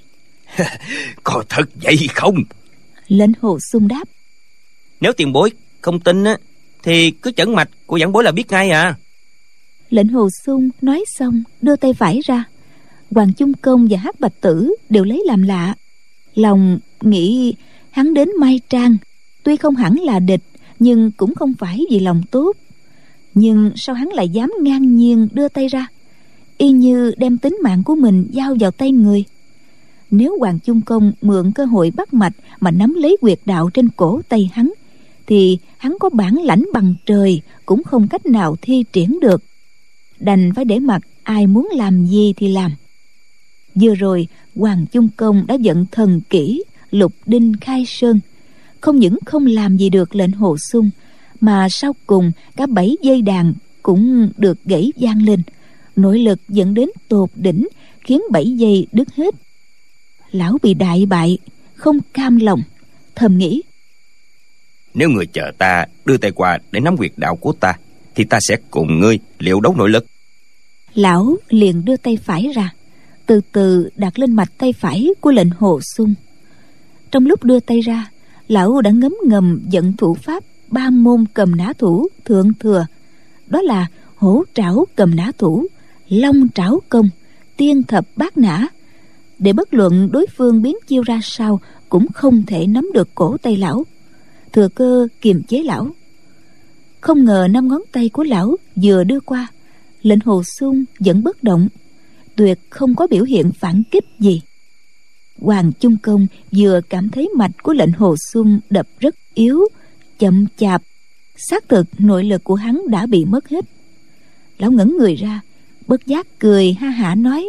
có thật vậy không? Lệnh Hồ Xung đáp: nếu tiền bối không tin á, thì cứ chẩn mạch của giảng bối là biết ngay à. Lệnh Hồ Xung nói xong đưa tay phải ra. Hoàng Chung Công và Hắc Bạch Tử đều lấy làm lạ, lòng nghĩ hắn đến Mai Trang tuy không hẳn là địch, nhưng cũng không phải vì lòng tốt. Nhưng sao hắn lại dám ngang nhiên đưa tay ra, y như đem tính mạng của mình giao vào tay người. Nếu Hoàng Chung Công mượn cơ hội bắt mạch mà nắm lấy huyệt đạo trên cổ tay hắn, thì hắn có bản lãnh bằng trời cũng không cách nào thi triển được, đành phải để mặc ai muốn làm gì thì làm. Vừa rồi Hoàng Chung Công đã giận thần kỹ lục đinh khai sơn, không những không làm gì được lệnh Hồ Xung, mà sau cùng cả bảy dây đàn cũng được gãy vang lên, nội lực dẫn đến tột đỉnh, khiến bảy dây đứt hết. Lão bị đại bại, không cam lòng, thầm nghĩ: Nếu người chờ ta đưa tay qua để nắm huyệt đạo của ta, thì ta sẽ cùng ngươi liệu đấu nội lực. Lão liền đưa tay phải ra, từ từ đặt lên mạch tay phải của lệnh Hồ Xung. Trong lúc đưa tay ra, lão đã ngấm ngầm vận thủ pháp ba môn cầm nã thủ thượng thừa, đó là hổ trảo cầm nã thủ, long trảo công, tiên thập bát nã, để bất luận đối phương biến chiêu ra sao cũng không thể nắm được cổ tay lão, thừa cơ kiềm chế lão. Không ngờ năm ngón tay của lão vừa đưa qua, lệnh Hồ Xung vẫn bất động, tuyệt không có biểu hiện phản kích gì. Hoàng Chung Công vừa cảm thấy mạch của lệnh Hồ Xung đập rất yếu, chậm chạp, xác thực nội lực của hắn đã bị mất hết. Lão ngẩng người ra, bất giác cười ha hả nói: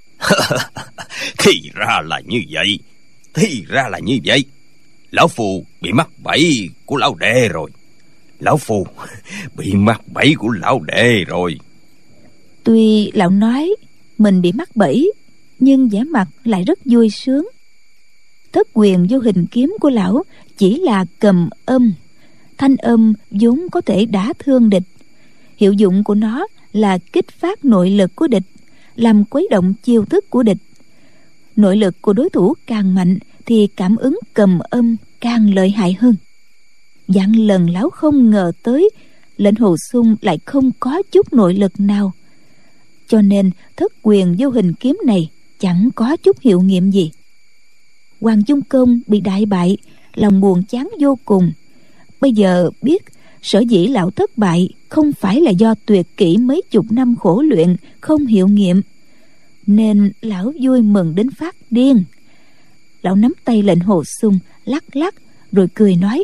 Thì ra là như vậy, thì ra là như vậy. Lão phù bị mắc bẫy của lão đệ rồi. Lão phù bị mắc bẫy của lão đệ rồi. Tuy lão nói mình bị mắc bẫy, nhưng vẻ mặt lại rất vui sướng. Thất quyền vô hình kiếm của lão chỉ là cầm âm, thanh âm vốn có thể đả thương địch. Hiệu dụng của nó là kích phát nội lực của địch, làm khuấy động chiêu thức của địch. Nội lực của đối thủ càng mạnh thì cảm ứng cầm âm càng lợi hại hơn. Vạn lần lão không ngờ tới lệnh Hồ Xung lại không có chút nội lực nào, cho nên thất quyền vô hình kiếm này chẳng có chút hiệu nghiệm gì. Hoàng Chung Công bị đại bại, lòng buồn chán vô cùng. Bây giờ biết sở dĩ lão thất bại không phải là do tuyệt kỹ mấy chục năm khổ luyện không hiệu nghiệm, nên lão vui mừng đến phát điên. Lão nắm tay lệnh Hồ Xung lắc lắc rồi cười nói: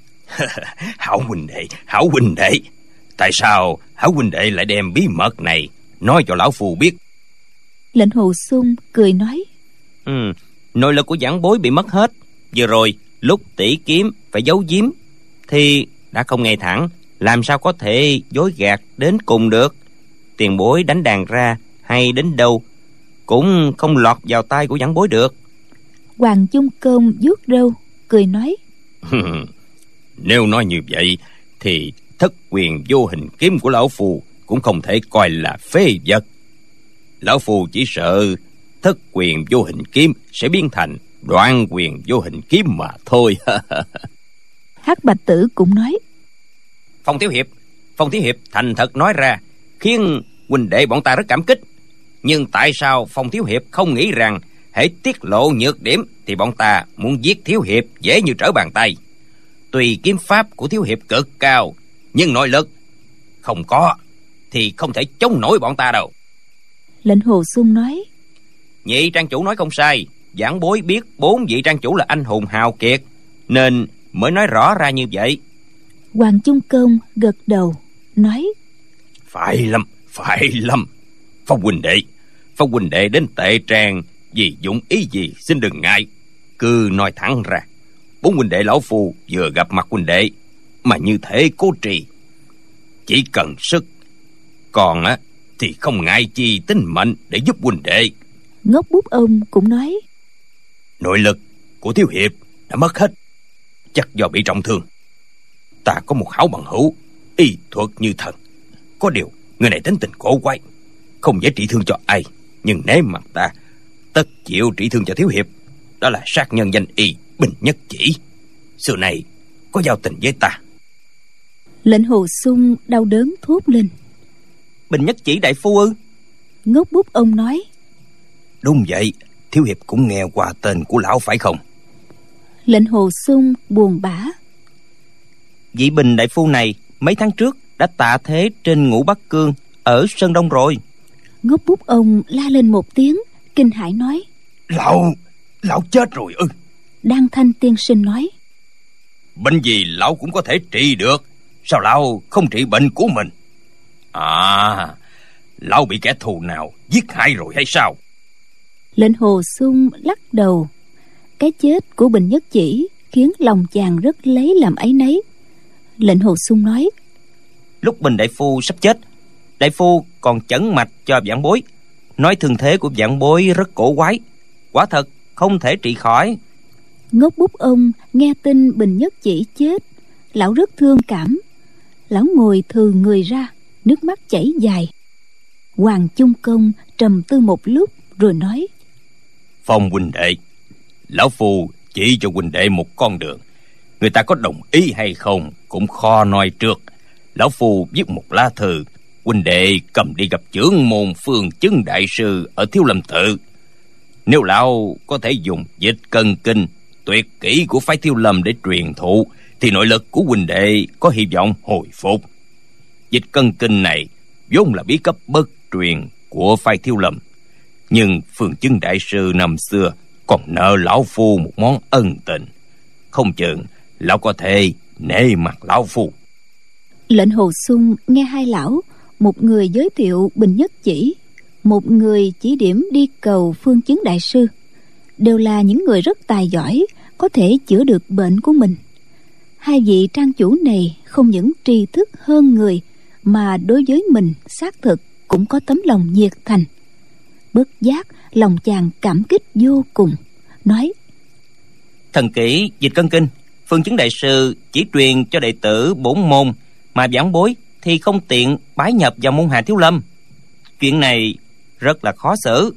Hảo huynh đệ, hảo huynh đệ, tại sao hảo huynh đệ lại đem bí mật này nói cho lão phù biết? Lệnh Hồ Xung cười nói: Ừ, nội lực của giảng bối bị mất hết. Vừa rồi lúc tỉ kiếm phải giấu giếm thì đã không ngay thẳng, làm sao có thể dối gạt đến cùng được. Tiền bối đánh đàn ra hay đến đâu cũng không lọt vào tay của giảng bối được. Hoàng Chung Công vuốt râu cười nói: Nếu nói như vậy thì thất quyền vô hình kiếm của lão phù cũng không thể coi là phế vật. Lão phù chỉ sợ thất quyền vô hình kiếm sẽ biến thành đoạn quyền vô hình kiếm mà thôi. Hắc Bạch Tử cũng nói: Phong Thiếu Hiệp, Phong Thiếu Hiệp thành thật nói ra, khiến huynh đệ bọn ta rất cảm kích. Nhưng tại sao Phong Thiếu Hiệp không nghĩ rằng hễ tiết lộ nhược điểm thì bọn ta muốn giết Thiếu Hiệp dễ như trở bàn tay? Tuy kiếm pháp của Thiếu Hiệp cực cao, nhưng nội lực không có thì không thể chống nổi bọn ta đâu. Lệnh Hồ Xung nói: Nhị trang chủ nói không sai, giảng bối biết bốn vị trang chủ là anh hùng hào kiệt, nên mới nói rõ ra như vậy. Hoàng Chung Công gật đầu nói: Phải lắm, phải lắm. Phong huynh đệ, Phong huynh đệ đến Tệ Trang vì dụng ý gì xin đừng ngại, cứ nói thẳng ra. Bốn huynh đệ lão phù vừa gặp mặt huynh đệ mà như thể cố trì, chỉ cần sức, còn á thì không ngại chi tính mệnh để giúp huynh đệ. Ngốc Bút ông cũng nói: Nội lực của Thiếu Hiệp đã mất hết, chắc do bị trọng thương. Ta có một hảo bằng hữu y thuật như thần, có điều người này tính tình cổ quái, không dễ trị thương cho ai, nhưng nếu mà ta tất chịu trị thương cho Thiếu Hiệp. Đó là sát nhân danh y Bình Nhất Chỉ, xưa này có giao tình với ta. Lệnh Hồ Xung đau đớn thốt lên: Bình Nhất Chỉ đại phu ư? Ngốc Bút ông nói: Đúng vậy, Thiếu Hiệp cũng nghe qua tên của lão phải không? Lệnh Hồ Xung buồn bã: Vị Bình đại phu này mấy tháng trước đã tạ thế trên Ngũ Bắc Cương ở Sơn Đông rồi. Ngốc Bút ông la lên một tiếng, kinh hãi nói: Lão, lão chết rồi ư? Đan Thanh tiên sinh nói: Bệnh gì lão cũng có thể trị được, sao lão không trị bệnh của mình? À, lão bị kẻ thù nào giết hại rồi hay sao? Lệnh Hồ Xung lắc đầu. Cái chết của Bình Nhất Chỉ khiến lòng chàng rất lấy làm áy náy. Lệnh Hồ Xung nói: Lúc Bình đại phu sắp chết, đại phu còn chẩn mạch cho vãn bối, nói thương thế của vãn bối rất cổ quái, quả thật không thể trị khỏi. Ngốc Bút ông nghe tin Bình Nhất Chỉ chết, lão rất thương cảm. Lão ngồi thừ người ra, nước mắt chảy dài. Hoàng Chung Công trầm tư một lúc rồi nói: Phong huynh đệ, lão phu chỉ cho huynh đệ một con đường. Người ta có đồng ý hay không cũng khó nói trước. Lão phu viết một lá thư, huynh đệ cầm đi gặp trưởng môn Phương Chứng đại sư ở Thiếu Lâm tự. Nếu lão có thể dùng dịch cân kinh tuyệt kỹ của phái Thiếu Lâm để truyền thụ, thì nội lực của huynh đệ có hy vọng hồi phục. Dịch cân kinh này vốn là bí cấp bất truyền của phái Thiếu Lâm, nhưng Phương Chứng đại sư năm xưa còn nợ lão phu một món ân tình, không chừng lão có thể nể mặt lão phu. Lệnh Hồ Xung nghe hai lão, một người giới thiệu Bình Nhất Chỉ, một người chỉ điểm đi cầu Phương Chứng đại sư, đều là những người rất tài giỏi, có thể chữa được bệnh của mình. Hai vị trang chủ này không những tri thức hơn người, mà đối với mình xác thực cũng có tấm lòng nhiệt thành. Bất giác lòng chàng cảm kích vô cùng, nói: Thần kỹ dịch cân kinh, Phương Chứng đại sư chỉ truyền cho đệ tử bổn môn, mà vãn bối thì không tiện bái nhập vào môn hạ Thiếu Lâm. Chuyện này rất là khó xử.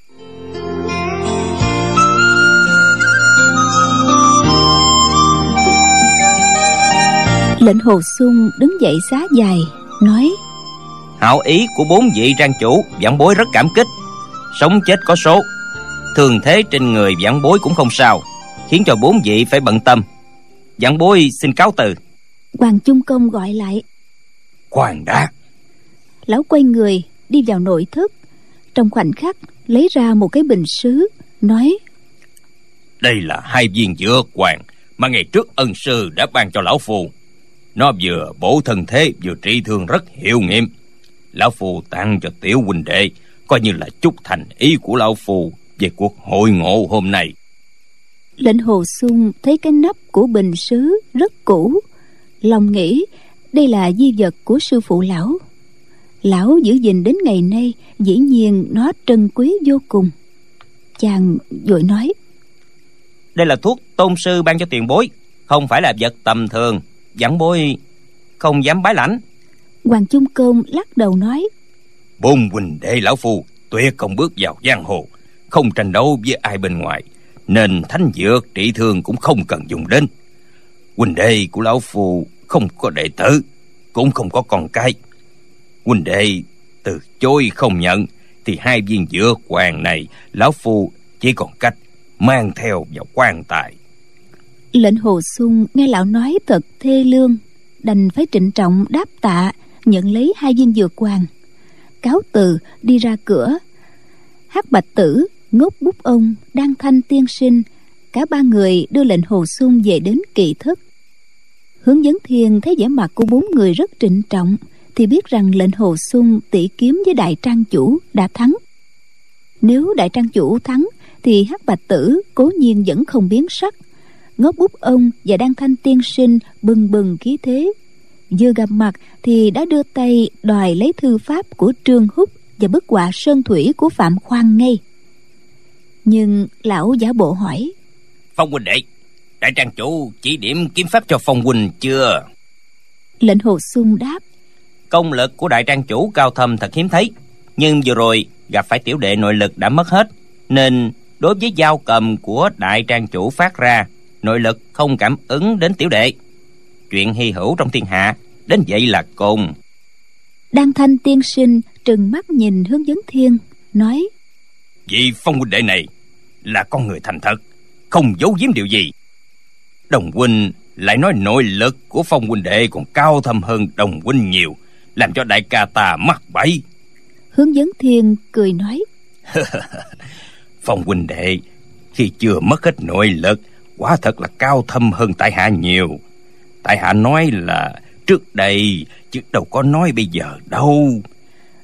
Lệnh Hồ Xung đứng dậy xá dài, nói: Hảo ý của bốn vị trang chủ, vãn bối rất cảm kích. Sống chết có số, thường thế trên người vãn bối cũng không sao, khiến cho bốn vị phải bận tâm. Vãn bối xin cáo từ. Hoàng Chung Công gọi lại: Khoan đã. Lão quay người đi vào nội thất, trong khoảnh khắc lấy ra một cái bình sứ, nói: Đây là hai viên dược hoàng mà ngày trước ân sư đã ban cho lão phu. Nó vừa bổ thân thế vừa trị thương rất hiệu nghiệm. Lão phu tặng cho tiểu huynh đệ, coi như là chút thành ý của lão phu về cuộc hội ngộ hôm nay. Lệnh Hồ Xung thấy cái nắp của bình sứ rất cũ, lòng nghĩ đây là di vật của sư phụ lão. Lão giữ gìn đến ngày nay, dĩ nhiên nó trân quý vô cùng. Chàng vội nói: Đây là thuốc tôn sư ban cho tiền bối, không phải là vật tầm thường, vãn bối không dám bái lãnh. Hoàng Chung Công lắc đầu nói: Bốn huynh đệ lão phu tuyệt không bước vào giang hồ, không tranh đấu với ai bên ngoài, nên thánh dược trị thương cũng không cần dùng đến. Huynh đệ của lão phu không có đệ tử, cũng không có con cái. Huynh đệ từ chối không nhận, thì hai viên dược hoàng này lão phu chỉ còn cách mang theo vào quan tài. Lệnh Hồ Xung nghe lão nói thật thê lương, đành phải trịnh trọng đáp tạ, nhận lấy hai viên dược hoàng, cáo từ đi ra cửa. Hắc Bạch Tử, Ngốc Bút ông, Đan Thanh tiên sinh, cả ba người đưa Lệnh Hồ Xung về đến kỳ thất. Hướng Vấn Thiên thấy vẻ mặt của bốn người rất trịnh trọng, thì biết rằng Lệnh Hồ Xung tỷ kiếm với đại trang chủ đã thắng. Nếu đại trang chủ thắng thì Hắc Bạch Tử cố nhiên vẫn không biến sắc. Ngốc Bút ông và Đan Thanh tiên sinh bừng bừng khí thế, vừa gặp mặt thì đã đưa tay đòi lấy thư pháp của Trương Húc và bức họa sơn thủy của Phạm Khoan ngay. Nhưng lão giả bộ hỏi: Phong huynh đệ, đại trang chủ chỉ điểm kiếm pháp cho Phong huynh chưa? Lệnh Hồ Xung đáp: Công lực của đại trang chủ cao thâm thật hiếm thấy, nhưng vừa rồi gặp phải tiểu đệ nội lực đã mất hết, nên đối với dao cầm của đại trang chủ phát ra, nội lực không cảm ứng đến tiểu đệ. Chuyện hy hữu trong thiên hạ, đến vậy là cùng. Đan Thanh tiên sinh trừng mắt nhìn Hướng Vấn Thiên, nói: Vị Phong huynh đệ này là con người thành thật, không giấu giếm điều gì. Đồng huynh lại nói nội lực của Phong huynh đệ còn cao thâm hơn đồng huynh nhiều, làm cho đại ca ta mắc bẫy. Hướng Vấn Thiên cười nói: Phong huynh đệ khi chưa mất hết nội lực, quả thật là cao thâm hơn tại hạ nhiều. Tại hạ nói là trước đây, chứ đâu có nói bây giờ đâu.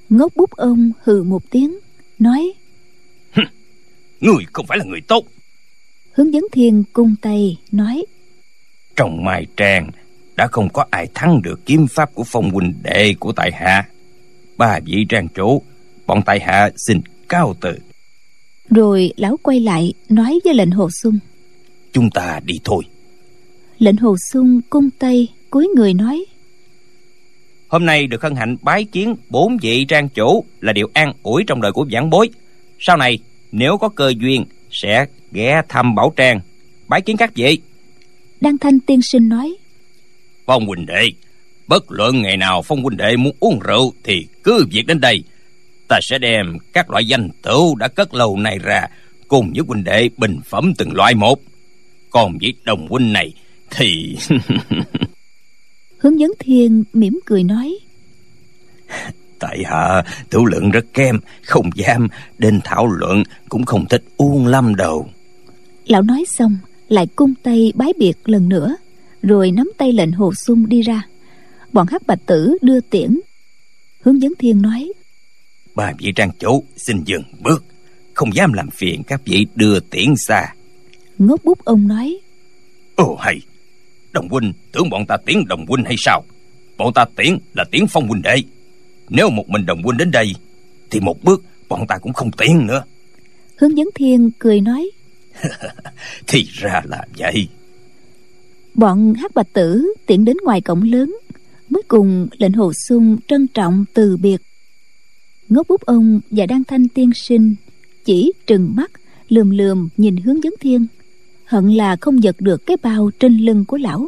Ngốc bút ông hừ một tiếng, nói: Người không phải là người tốt. Hướng Dẫn Thiên cung tay nói: Trong Mai Trang đã không có ai thắng được kiếm pháp của Phong huynh đệ của tại hạ. Ba vị trang chủ, bọn tại hạ xin cáo từ. Rồi lão quay lại nói với lệnh Hồ Xuân: Chúng ta đi thôi. Lệnh Hồ Xuân cung tay cúi người nói: Hôm nay được hân hạnh bái kiến bốn vị trang chủ là điều an ủi trong đời của vãn bối. Sau này nếu có cơ duyên sẽ ghé thăm Bảo Trang, bái kiến các vị. Đăng Thanh tiên sinh nói: Phong huynh đệ, bất luận ngày nào Phong huynh đệ muốn uống rượu thì cứ việc đến đây. Ta sẽ đem các loại danh tửu đã cất lâu nay ra, cùng với huynh đệ bình phẩm từng loại một. Còn với Đồng huynh này thì... Hướng Dẫn Thiên mỉm cười nói: Tại hạ tiểu lượng rất kém, không dám đến thảo luận, cũng không thích uống lắm đâu. Lão nói xong lại cung tay bái biệt lần nữa, rồi nắm tay lệnh Hồ Xuân đi ra. Bọn Hắc Bạch Tử đưa tiễn. Hướng Dẫn Thiên nói: Ba vị trang chủ xin dừng bước, không dám làm phiền các vị đưa tiễn xa. Ngốc bút ông nói: Ồ hay, Đồng huynh tưởng bọn ta tiễn Đồng huynh hay sao? Bọn ta tiễn là tiễn Phong huynh đệ. Nếu một mình Đồng huynh đến đây thì một bước bọn ta cũng không tiễn nữa. Hướng Dẫn Thiên cười nói: Thì ra là vậy. Bọn Hắc Bạch Tử tiễn đến ngoài cổng lớn, mới cùng lệnh Hồ Xuân trân trọng từ biệt. Ngốc bút ông và Đăng Thanh tiên sinh chỉ trừng mắt lườm lườm nhìn Hướng Dẫn Thiên, hận là không giật được cái bao trên lưng của lão.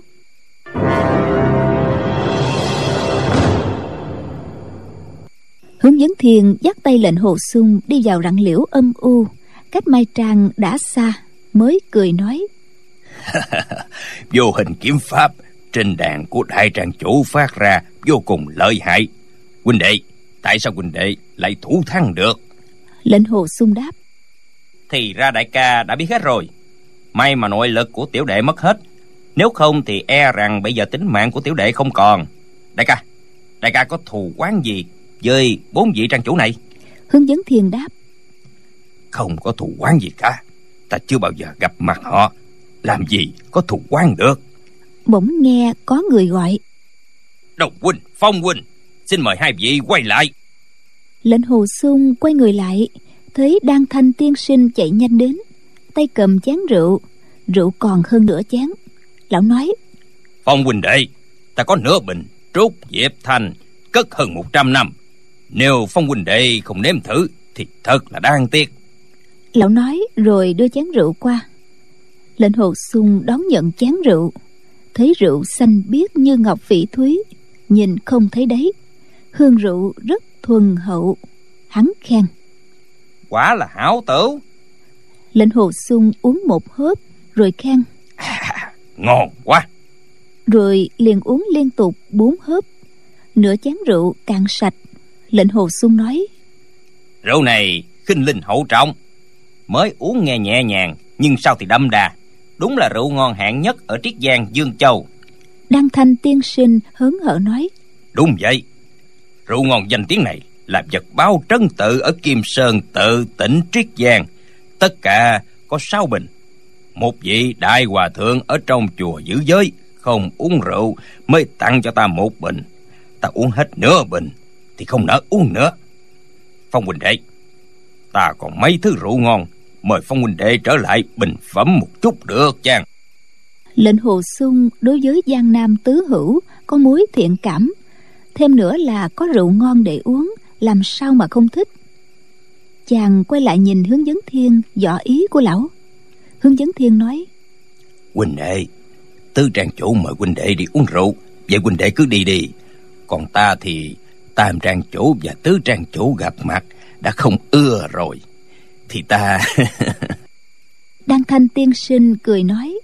Hướng Dẫn Thiên dắt tay lệnh Hồ Xuân đi vào rặng liễu âm u, cách Mai Trang đã xa, mới cười nói: Vô hình kiếm pháp trên đàn của đại trang chủ phát ra vô cùng lợi hại. Huynh đệ, tại sao huynh đệ lại thủ thắng được? Lệnh Hồ Xuân đáp: Thì ra đại ca đã biết hết rồi. May mà nội lực của tiểu đệ mất hết, nếu không thì e rằng bây giờ tính mạng của tiểu đệ không còn. Đại ca, đại ca có thù oán gì với bốn vị trang chủ này? Hướng Dẫn Thiên đáp: Không có thù oán gì cả. Ta chưa bao giờ gặp mặt họ, làm gì có thù oán được. Bỗng nghe có người gọi: Đồng huynh, Phong huynh, xin mời hai vị quay lại. Lệnh Hồ Xuân quay người lại, thấy Đăng Thanh tiên sinh chạy nhanh đến, tay cầm chén rượu, rượu còn hơn nửa chén. Lão nói: Phong huynh đệ, ta có nửa bình Trúc Diệp Thành cất hơn một trăm năm. Nếu Phong huynh đệ không nếm thử thì thật là đáng tiếc. Lão nói rồi đưa chén rượu qua. Lệnh Hồ Xuân đón nhận chén rượu, thấy rượu xanh biếc như ngọc phỉ thúy, nhìn không thấy đáy, hương rượu rất thuần hậu. Hắn khen: Quả là hảo tửu. Lệnh Hồ Xuân uống một hớp rồi khen: À, ngon quá. Rồi liền uống liên tục bốn hớp. Nửa chén rượu cạn sạch. Lệnh Hồ Xuân nói: Rượu này khinh linh hậu trọng, mới uống nghe nhẹ nhàng, nhưng sau thì đậm đà. Đúng là rượu ngon hạng nhất ở Triết Giang Dương Châu. Đăng Thanh tiên sinh hớn hở nói: Đúng vậy, rượu ngon danh tiếng này là vật báo trấn tự ở Kim Sơn tự tỉnh Triết Giang. Tất cả có sáu bình. Một vị đại hòa thượng ở trong chùa giữ giới không uống rượu mới tặng cho ta một bình. Ta uống hết nửa bình thì không nỡ uống nữa. Phong huynh đệ, ta còn mấy thứ rượu ngon, mời Phong huynh đệ trở lại bình phẩm một chút được chăng? Lệnh Hồ Xuân đối với Giang Nam tứ hữu có mối thiện cảm, thêm nữa là có rượu ngon để uống, làm sao mà không thích. Chàng quay lại nhìn Hướng Dẫn Thiên dò ý của lão. Hướng Dẫn Thiên nói: Huynh đệ, tứ trang chủ mời huynh đệ đi uống rượu, vậy huynh đệ cứ đi đi. Còn ta thì tam trang chủ và tứ trang chủ gặp mặt đã không ưa rồi, thì ta... Đăng Thanh tiên sinh cười nói: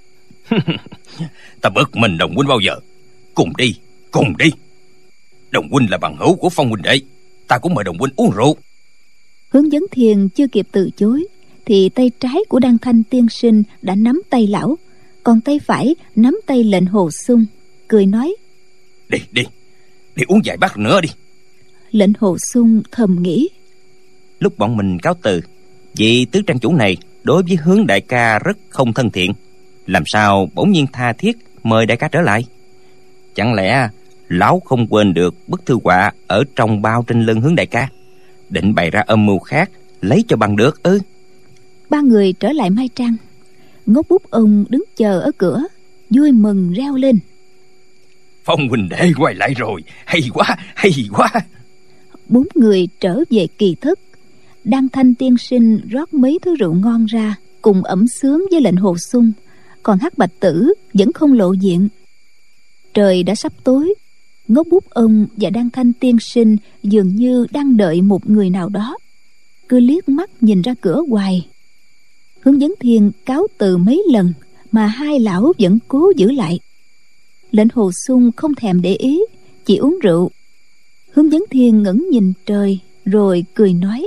Ta bớt mình Đồng huynh bao giờ. Cùng đi, cùng đi. Đồng huynh là bằng hữu của Phong huynh đệ, ta cũng mời Đồng huynh uống rượu. Hướng Dẫn Thiên chưa kịp từ chối thì tay trái của Đăng Thanh tiên sinh đã nắm tay lão, còn tay phải nắm tay lệnh Hồ Xuân, cười nói: Đi, đi, đi uống vài bát nữa đi. Lệnh Hồ Xung thầm nghĩ, lúc bọn mình cáo từ, vị tứ trang chủ này đối với Hướng đại ca rất không thân thiện. Làm sao bỗng nhiên tha thiết mời đại ca trở lại? Chẳng lẽ lão không quên được bức thư họa ở trong bao trên lưng Hướng đại ca, định bày ra âm mưu khác lấy cho bằng được ư? Ba người trở lại Mai Trang. Ngốc Bút ông đứng chờ ở cửa, vui mừng reo lên: Phong huynh đệ quay lại rồi, hay quá, hay quá. Bốn người trở về kỳ thất. Đăng Thanh tiên sinh rót mấy thứ rượu ngon ra, cùng ẩm sướng với Lệnh Hồ Xung. Còn Hắc Bạch Tử vẫn không lộ diện. Trời đã sắp tối. Ngốc Bút ông và Đăng Thanh tiên sinh dường như đang đợi một người nào đó, cứ liếc mắt nhìn ra cửa hoài. Hướng Vấn Thiên cáo từ mấy lần mà hai lão vẫn cố giữ lại. Lệnh Hồ Xung không thèm để ý, chỉ uống rượu. Hướng Vấn Thiên ngẩng nhìn trời rồi cười nói: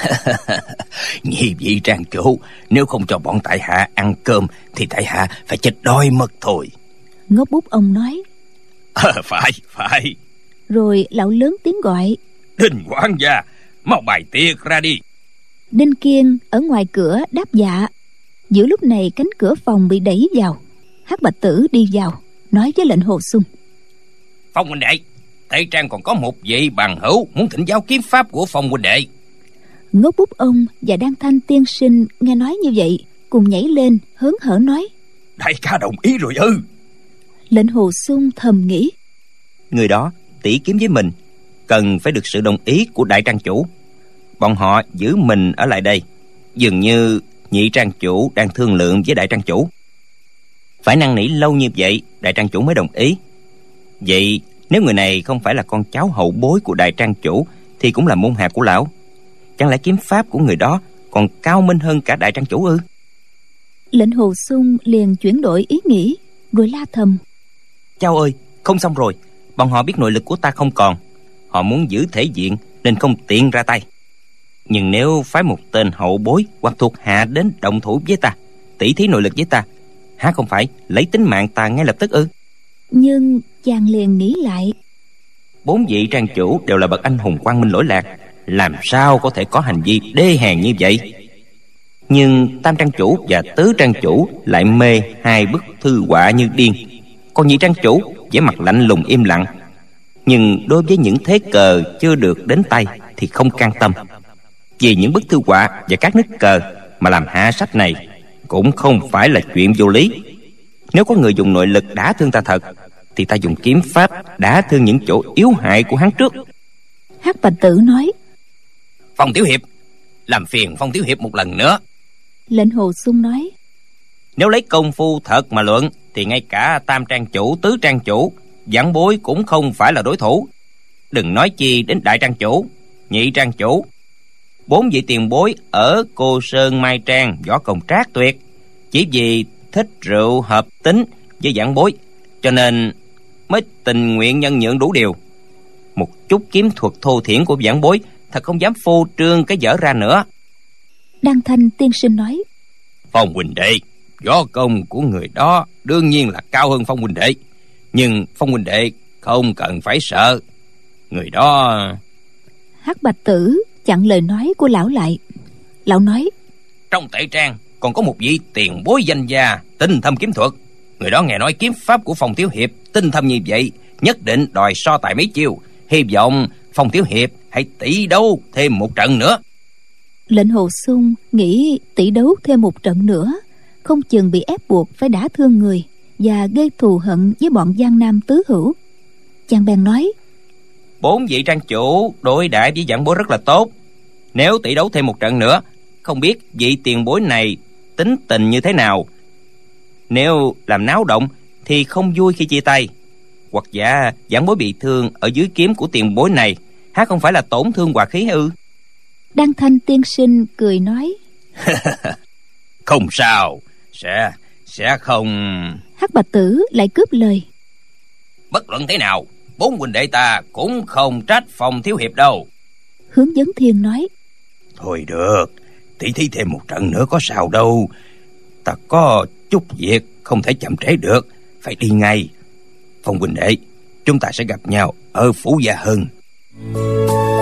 Nhị vị trang chủ, nếu không cho bọn tại hạ ăn cơm thì tại hạ phải chết đói mất thôi. Ngốc Bút ông nói: À, phải, phải. Rồi lão lớn tiếng gọi: Đinh quản gia, mau bày tiệc ra đi. Đinh Kiên ở ngoài cửa đáp dạ. Giữa lúc này cánh cửa phòng bị đẩy vào. Hắc Bạch Tử đi vào, nói với Lệnh Hồ Xung: Phong huynh đệ, Tây Trang còn có một vị bằng hữu muốn thỉnh giáo kiếm pháp của Phong huynh đệ. Ngốc Bút ông và Đăng Thanh tiên sinh nghe nói như vậy, cùng nhảy lên hớn hở nói: Đại ca đồng ý rồi ư? Lệnh Hồ Xung thầm nghĩ: Người đó tỷ kiếm với mình, cần phải được sự đồng ý của đại trang chủ. Bọn họ giữ mình ở lại đây, dường như nhị trang chủ đang thương lượng với đại trang chủ. Phải năn nỉ lâu như vậy đại trang chủ mới đồng ý. Vậy nếu người này không phải là con cháu hậu bối của đại trang chủ thì cũng là môn hạ của lão. Chẳng lẽ kiếm pháp của người đó còn cao minh hơn cả đại trang chủ ư? Lệnh Hồ Xung liền chuyển đổi ý nghĩ, rồi la thầm: Chao ơi, không xong rồi. Bọn họ biết nội lực của ta không còn. Họ muốn giữ thể diện nên không tiện ra tay. Nhưng nếu phái một tên hậu bối hoặc thuộc hạ đến động thủ với ta, tỷ thí nội lực với ta, há không phải lấy tính mạng ta ngay lập tức ư? Nhưng chàng liền nghĩ lại: Bốn vị trang chủ đều là bậc anh hùng quang minh lỗi lạc, làm sao có thể có hành vi đê hèn như vậy? Nhưng tam trang chủ và tứ trang chủ lại mê hai bức thư họa như điên. Còn nhị trang chủ vẻ mặt lạnh lùng im lặng, nhưng đối với những thế cờ chưa được đến tay thì không can tâm. Vì những bức thư họa và các nứt cờ mà làm hạ sách này cũng không phải là chuyện vô lý. Nếu có người dùng nội lực đả thương ta thật, thì ta dùng kiếm pháp đả thương những chỗ yếu hại của hắn trước. Hắc Bạch Tử nói: Phong tiểu hiệp, làm phiền Phong tiểu hiệp một lần nữa. Lệnh Hồ Xung nói: Nếu lấy công phu thật mà luận thì ngay cả tam trang chủ, tứ trang chủ, vãn bối cũng không phải là đối thủ. Đừng nói chi đến đại trang chủ, nhị trang chủ. Bốn vị tiền bối ở Cô Sơn Mai Trang võ công trác tuyệt, chỉ vì thích rượu hợp tính với vãn bối, cho nên mới tình nguyện nhân nhượng đủ điều. Một chút kiếm thuật thô thiển của vãn bối thật không dám phô trương cái dở ra nữa. Đăng Thanh tiên sinh nói: Phong huynh đệ, võ công của người đó đương nhiên là cao hơn Phong huynh đệ, nhưng Phong huynh đệ không cần phải sợ. Người đó... Hắc Bạch Tử chặn lời nói của lão lại. Lão nói: Trong Tây Trang còn có một vị tiền bối danh gia tinh thâm kiếm thuật. Người đó nghe nói kiếm pháp của Phong tiểu hiệp tinh thâm như vậy, nhất định đòi so tài mấy chiêu. Hy vọng Phong tiểu hiệp hãy tỷ đấu thêm một trận nữa. Lệnh Hồ Xung nghĩ tỷ đấu thêm một trận nữa, không chừng bị ép buộc phải đả thương người và gây thù hận với bọn Giang Nam tứ hữu. Chàng bèn nói: Bốn vị trang chủ đối đãi với vãn bối rất là tốt. Nếu tỷ đấu thêm một trận nữa, không biết vị tiền bối này tính tình như thế nào. Nếu làm náo động thì không vui khi chia tay. Hoặc giả vãn bối bị thương ở dưới kiếm của tiền bối này, há không phải là tổn thương hòa khí ư? Đăng Thanh tiên sinh cười nói: Không sao, sẽ sẽ không. Hắc Bạch Tử lại cướp lời: Bất luận thế nào, bốn huynh đệ ta cũng không trách Phong thiếu hiệp đâu. Hướng Vấn Thiên nói: Thôi được, tỷ thí thêm một trận nữa có sao đâu. Ta có chút việc không thể chậm trễ được, phải đi ngay. Phong huynh đệ, chúng ta sẽ gặp nhau ở Phủ Gia Hưng.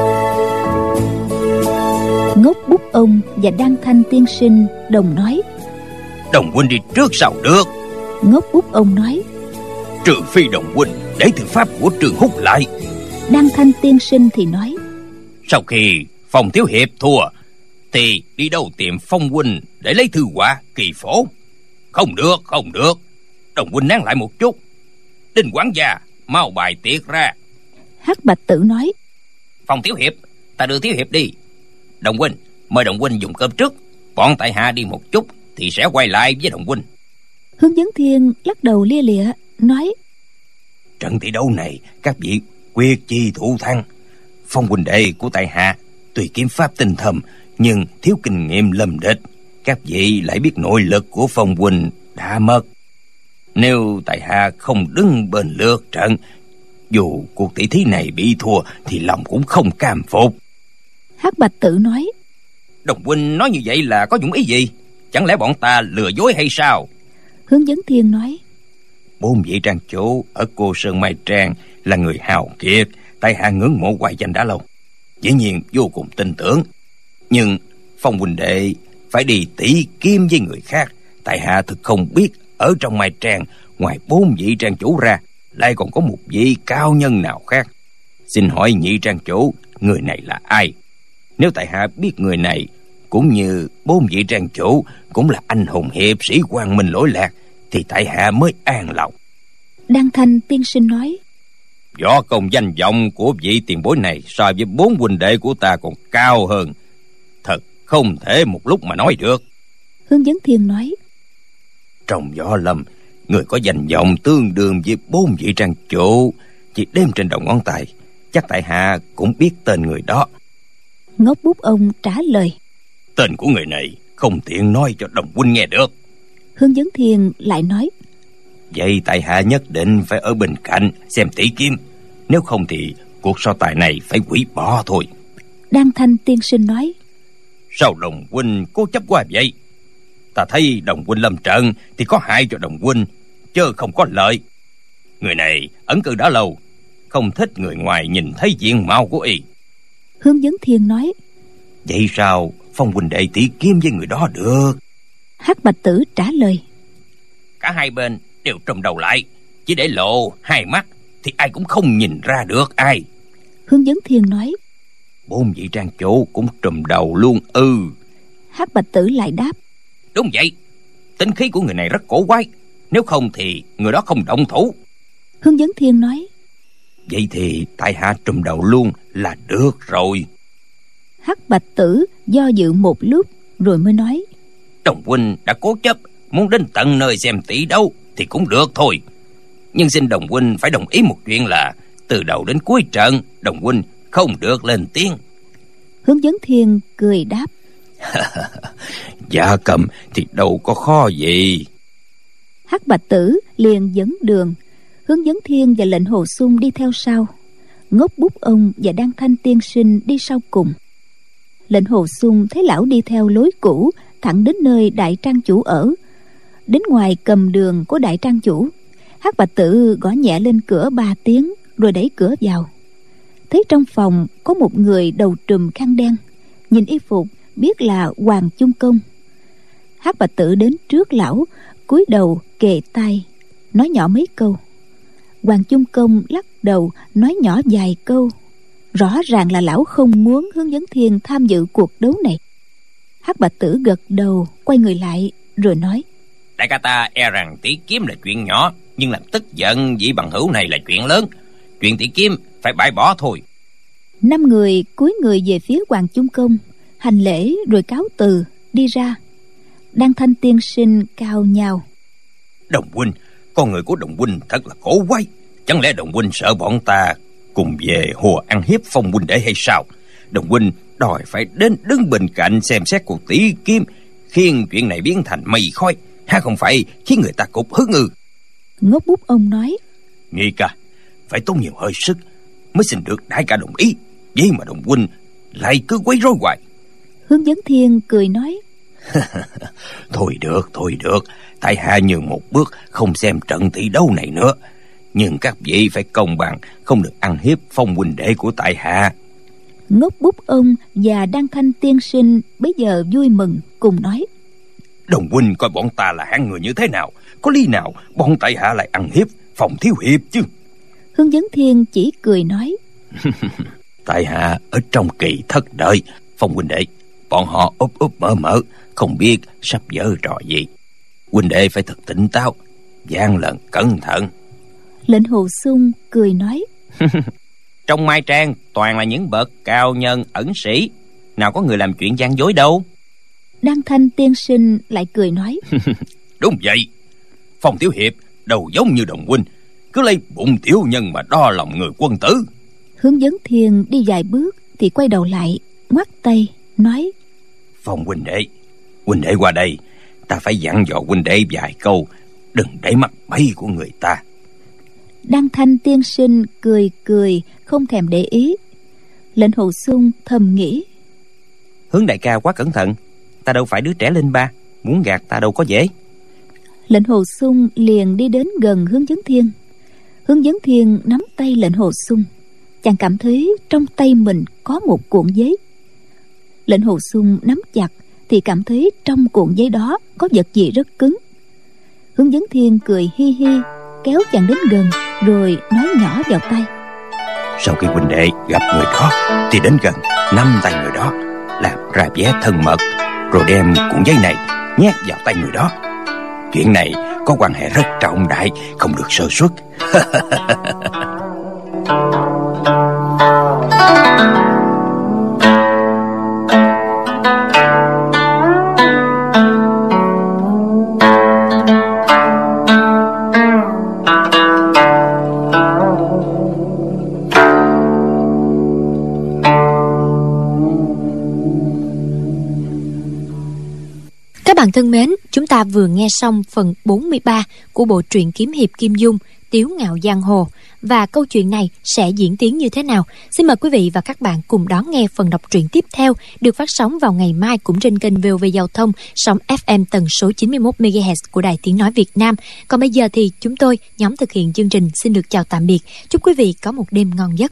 và Đan Thanh tiên sinh đồng nói: Đồng huynh đi trước sao được? Ngốc Bút ông nói: Trừ phi đồng huynh để thư pháp của Trương Húc lại. Đan Thanh tiên sinh thì nói: Sau khi Phong thiếu hiệp thua thì đi đâu tìm Phong huynh để lấy thư họa kỳ phổ? Không được, không được. Đồng huynh nán lại một chút. Đinh quản gia, mau bài tiệc ra. Hắc Bạch Tử nói: Phong thiếu hiệp, ta đưa thiếu hiệp đi. Đồng huynh, mời đồng huynh dùng cơm trước. Bọn tại hạ đi một chút thì sẽ quay lại với đồng huynh. Hướng Vấn Thiên lắc đầu lia lịa nói: Trận thi đấu này các vị quyết chi thủ thắng. Phong huynh đệ của tại hạ tuy kiếm pháp tinh thâm nhưng thiếu kinh nghiệm lâm địch. Các vị lại biết nội lực của Phong huynh đã mất. Nếu tại hạ không đứng bên lượt trận, dù cuộc tỷ thí này bị thua thì lòng cũng không cam phục. Hắc Bạch Tử nói: Đồng huynh nói như vậy là có dụng ý gì? Chẳng lẽ bọn ta lừa dối hay sao? Hướng Vấn Thiên nói: Bốn vị trang chủ ở Cô Sơn Mai Trang là người hào kiệt, tại hạ ngưỡng mộ hoài danh đã lâu, dĩ nhiên vô cùng tin tưởng. Nhưng Phong huynh đệ phải đi tỷ kiếm với người khác, tại hạ thực không biết ở trong Mai Trang ngoài bốn vị trang chủ ra lại còn có một vị cao nhân nào khác. Xin hỏi nhị trang chủ, người này là ai? Nếu tại hạ biết người này cũng như bốn vị trang chủ cũng là anh hùng hiệp sĩ quang minh lỗi lạc thì tại hạ mới an lòng. Đan Thanh tiên sinh nói: Võ công danh vọng của vị tiền bối này so với bốn huynh đệ của ta còn cao hơn. Thật không thể một lúc mà nói được. Hướng Vấn Thiên nói: Trong võ lâm, người có danh vọng tương đương với bốn vị trang chủ, chỉ đếm trên đầu ngón tay. Chắc tại hạ cũng biết tên người đó. Ngốc Bút ông trả lời: Tên của người này không tiện nói cho đồng huynh nghe được. Hướng Vấn Thiên lại nói: Vậy tại hạ nhất định phải ở bên cạnh xem tỷ kiếm, nếu không thì cuộc so tài này phải hủy bỏ thôi. Đan Thanh tiên sinh nói: Sao đồng huynh cố chấp quá vậy? Ta thấy đồng huynh lâm trận thì có hại cho đồng huynh, chứ không có lợi. Người này ẩn cư đã lâu, không thích người ngoài nhìn thấy diện mạo của y. Hướng Vấn Thiên nói: Vậy sao Phong huynh đệ tỷ kiếm với người đó được? Hắc Bạch Tử trả lời: Cả hai bên đều trùm đầu lại, chỉ để lộ hai mắt thì ai cũng không nhìn ra được ai. Hướng Vấn Thiên nói: Bốn vị trang chủ cũng trùm đầu luôn ư? Ừ. Hắc Bạch Tử lại đáp: Đúng vậy, tính khí của người này rất cổ quái, nếu không thì người đó không động thủ. Hướng Vấn Thiên nói: Vậy thì tại hạ trùm đầu luôn là được rồi. Hắc Bạch Tử do dự một lúc rồi mới nói: Đồng huynh đã cố chấp muốn đến tận nơi xem tỷ đấu thì cũng được thôi, nhưng xin đồng huynh phải đồng ý một chuyện là từ đầu đến cuối trận đồng huynh không được lên tiếng. Hướng Vấn Thiên cười đáp: Dạ cầm thì đâu có khó gì. Hắc Bạch Tử liền dẫn đường, Hướng Vấn Thiên và Lệnh Hồ Xung đi theo sau, Ngốc Bút ông và Đan Thanh tiên sinh đi sau cùng. Lệnh Hồ Xung thấy lão đi theo lối cũ thẳng đến nơi đại trang chủ ở. Đến ngoài cầm đường của đại trang chủ, Hắc Bạch Tử gõ nhẹ lên cửa ba tiếng rồi đẩy cửa vào. Thấy trong phòng có một người đầu trùm khăn đen, nhìn y phục biết là Hoàng Chung Công. Hắc Bạch Tử đến trước lão, cúi đầu kề tai nói nhỏ mấy câu. Hoàng Chung Công lắc đầu nói nhỏ vài câu. Rõ ràng là lão không muốn Hướng Vấn Thiên tham dự cuộc đấu này. Hắc Bạch Tử gật đầu, quay người lại rồi nói: Đại ca ta e rằng tỷ kiếm là chuyện nhỏ, nhưng làm tức giận vị bằng hữu này là chuyện lớn. Chuyện tỷ kiếm phải bãi bỏ thôi. Năm người cúi người về phía Hoàng Chung Công, hành lễ rồi cáo từ đi ra. Đan Thanh tiên sinh cao nhào: Đồng huynh, con người của đồng huynh thật là cổ quái. Chẳng lẽ đồng huynh sợ bọn ta cùng về hùa ăn hiếp Phong huynh đệ hay sao? Đồng huynh đòi phải đến đứng bên cạnh xem xét cuộc tỷ kiếm, khiến chuyện này biến thành mây khói, ha không phải khiến người ta cục hứng ư? Ngốc Bút ông nói: Nghi ca, phải tốn nhiều hơi sức mới xin được đại ca đồng ý, vậy mà đồng huynh lại cứ quấy rối hoài. Hướng Vấn Thiên cười nói: Thôi được, thôi được, tại hạ nhường một bước không xem trận tỷ đấu này nữa. Nhưng các vị phải công bằng, không được ăn hiếp Phong huynh đệ của tại hạ. Ngốc Bút ông và Đan Thanh tiên sinh bấy giờ vui mừng cùng nói: Đồng huynh coi bọn ta là hạng người như thế nào, có lý nào bọn tại hạ lại ăn hiếp Phong thiếu hiệp chứ? Hướng Vấn Thiên chỉ cười nói: Tại hạ ở trong kỳ thất đợi Phong huynh đệ, bọn họ úp úp mở mở, không biết sắp giở trò gì. Huynh đệ phải thật tỉnh táo, gian lận cẩn thận. Lệnh Hồ Xung cười nói: Trong Mai Trang toàn là những bậc cao nhân ẩn sĩ, nào có người làm chuyện gian dối đâu. Đan Thanh tiên sinh lại cười nói: Đúng vậy, Phong thiếu hiệp đâu giống như đồng huynh, cứ lấy bụng tiểu nhân mà đo lòng người quân tử. Hướng Vấn Thiên đi vài bước thì quay đầu lại, ngoắt tay nói: Phong huynh đệ, huynh đệ qua đây, ta phải dặn dò huynh đệ vài câu, đừng để mắc bẫy của người ta. Đan Thanh tiên sinh cười cười không thèm để ý. Lệnh Hồ Xung thầm nghĩ: Hướng đại ca quá cẩn thận, ta đâu phải đứa trẻ lên ba, muốn gạt ta đâu có dễ. Lệnh Hồ Xung liền đi đến gần Hướng Vấn Thiên. Hướng Vấn Thiên nắm tay Lệnh Hồ Xung, chàng cảm thấy trong tay mình có một cuộn giấy. Lệnh Hồ Xung nắm chặt thì cảm thấy trong cuộn giấy đó có vật gì rất cứng. Hướng Vấn Thiên cười hi hi, kéo chàng đến gần rồi nói nhỏ vào tai: Sau khi huynh đệ gặp người đó thì đến gần nắm tay người đó, làm ra vẻ thân mật, rồi đem cuộn giấy này nhét vào tay người đó. Chuyện này có quan hệ rất trọng đại, không được sơ suất. Các bạn thân mến, chúng ta vừa nghe xong phần bốn mươi ba của bộ truyện kiếm hiệp Kim Dung, Tiếu Ngạo Giang Hồ. Và câu chuyện này sẽ diễn tiến như thế nào? Xin mời quý vị và các bạn cùng đón nghe phần đọc truyện tiếp theo, được phát sóng vào ngày mai cũng trên kênh vê o vê Giao thông, sóng ép em tần số chín mươi mốt mê ga héc của Đài Tiếng Nói Việt Nam. Còn bây giờ thì chúng tôi, nhóm thực hiện chương trình, xin được chào tạm biệt. Chúc quý vị có một đêm ngon giấc.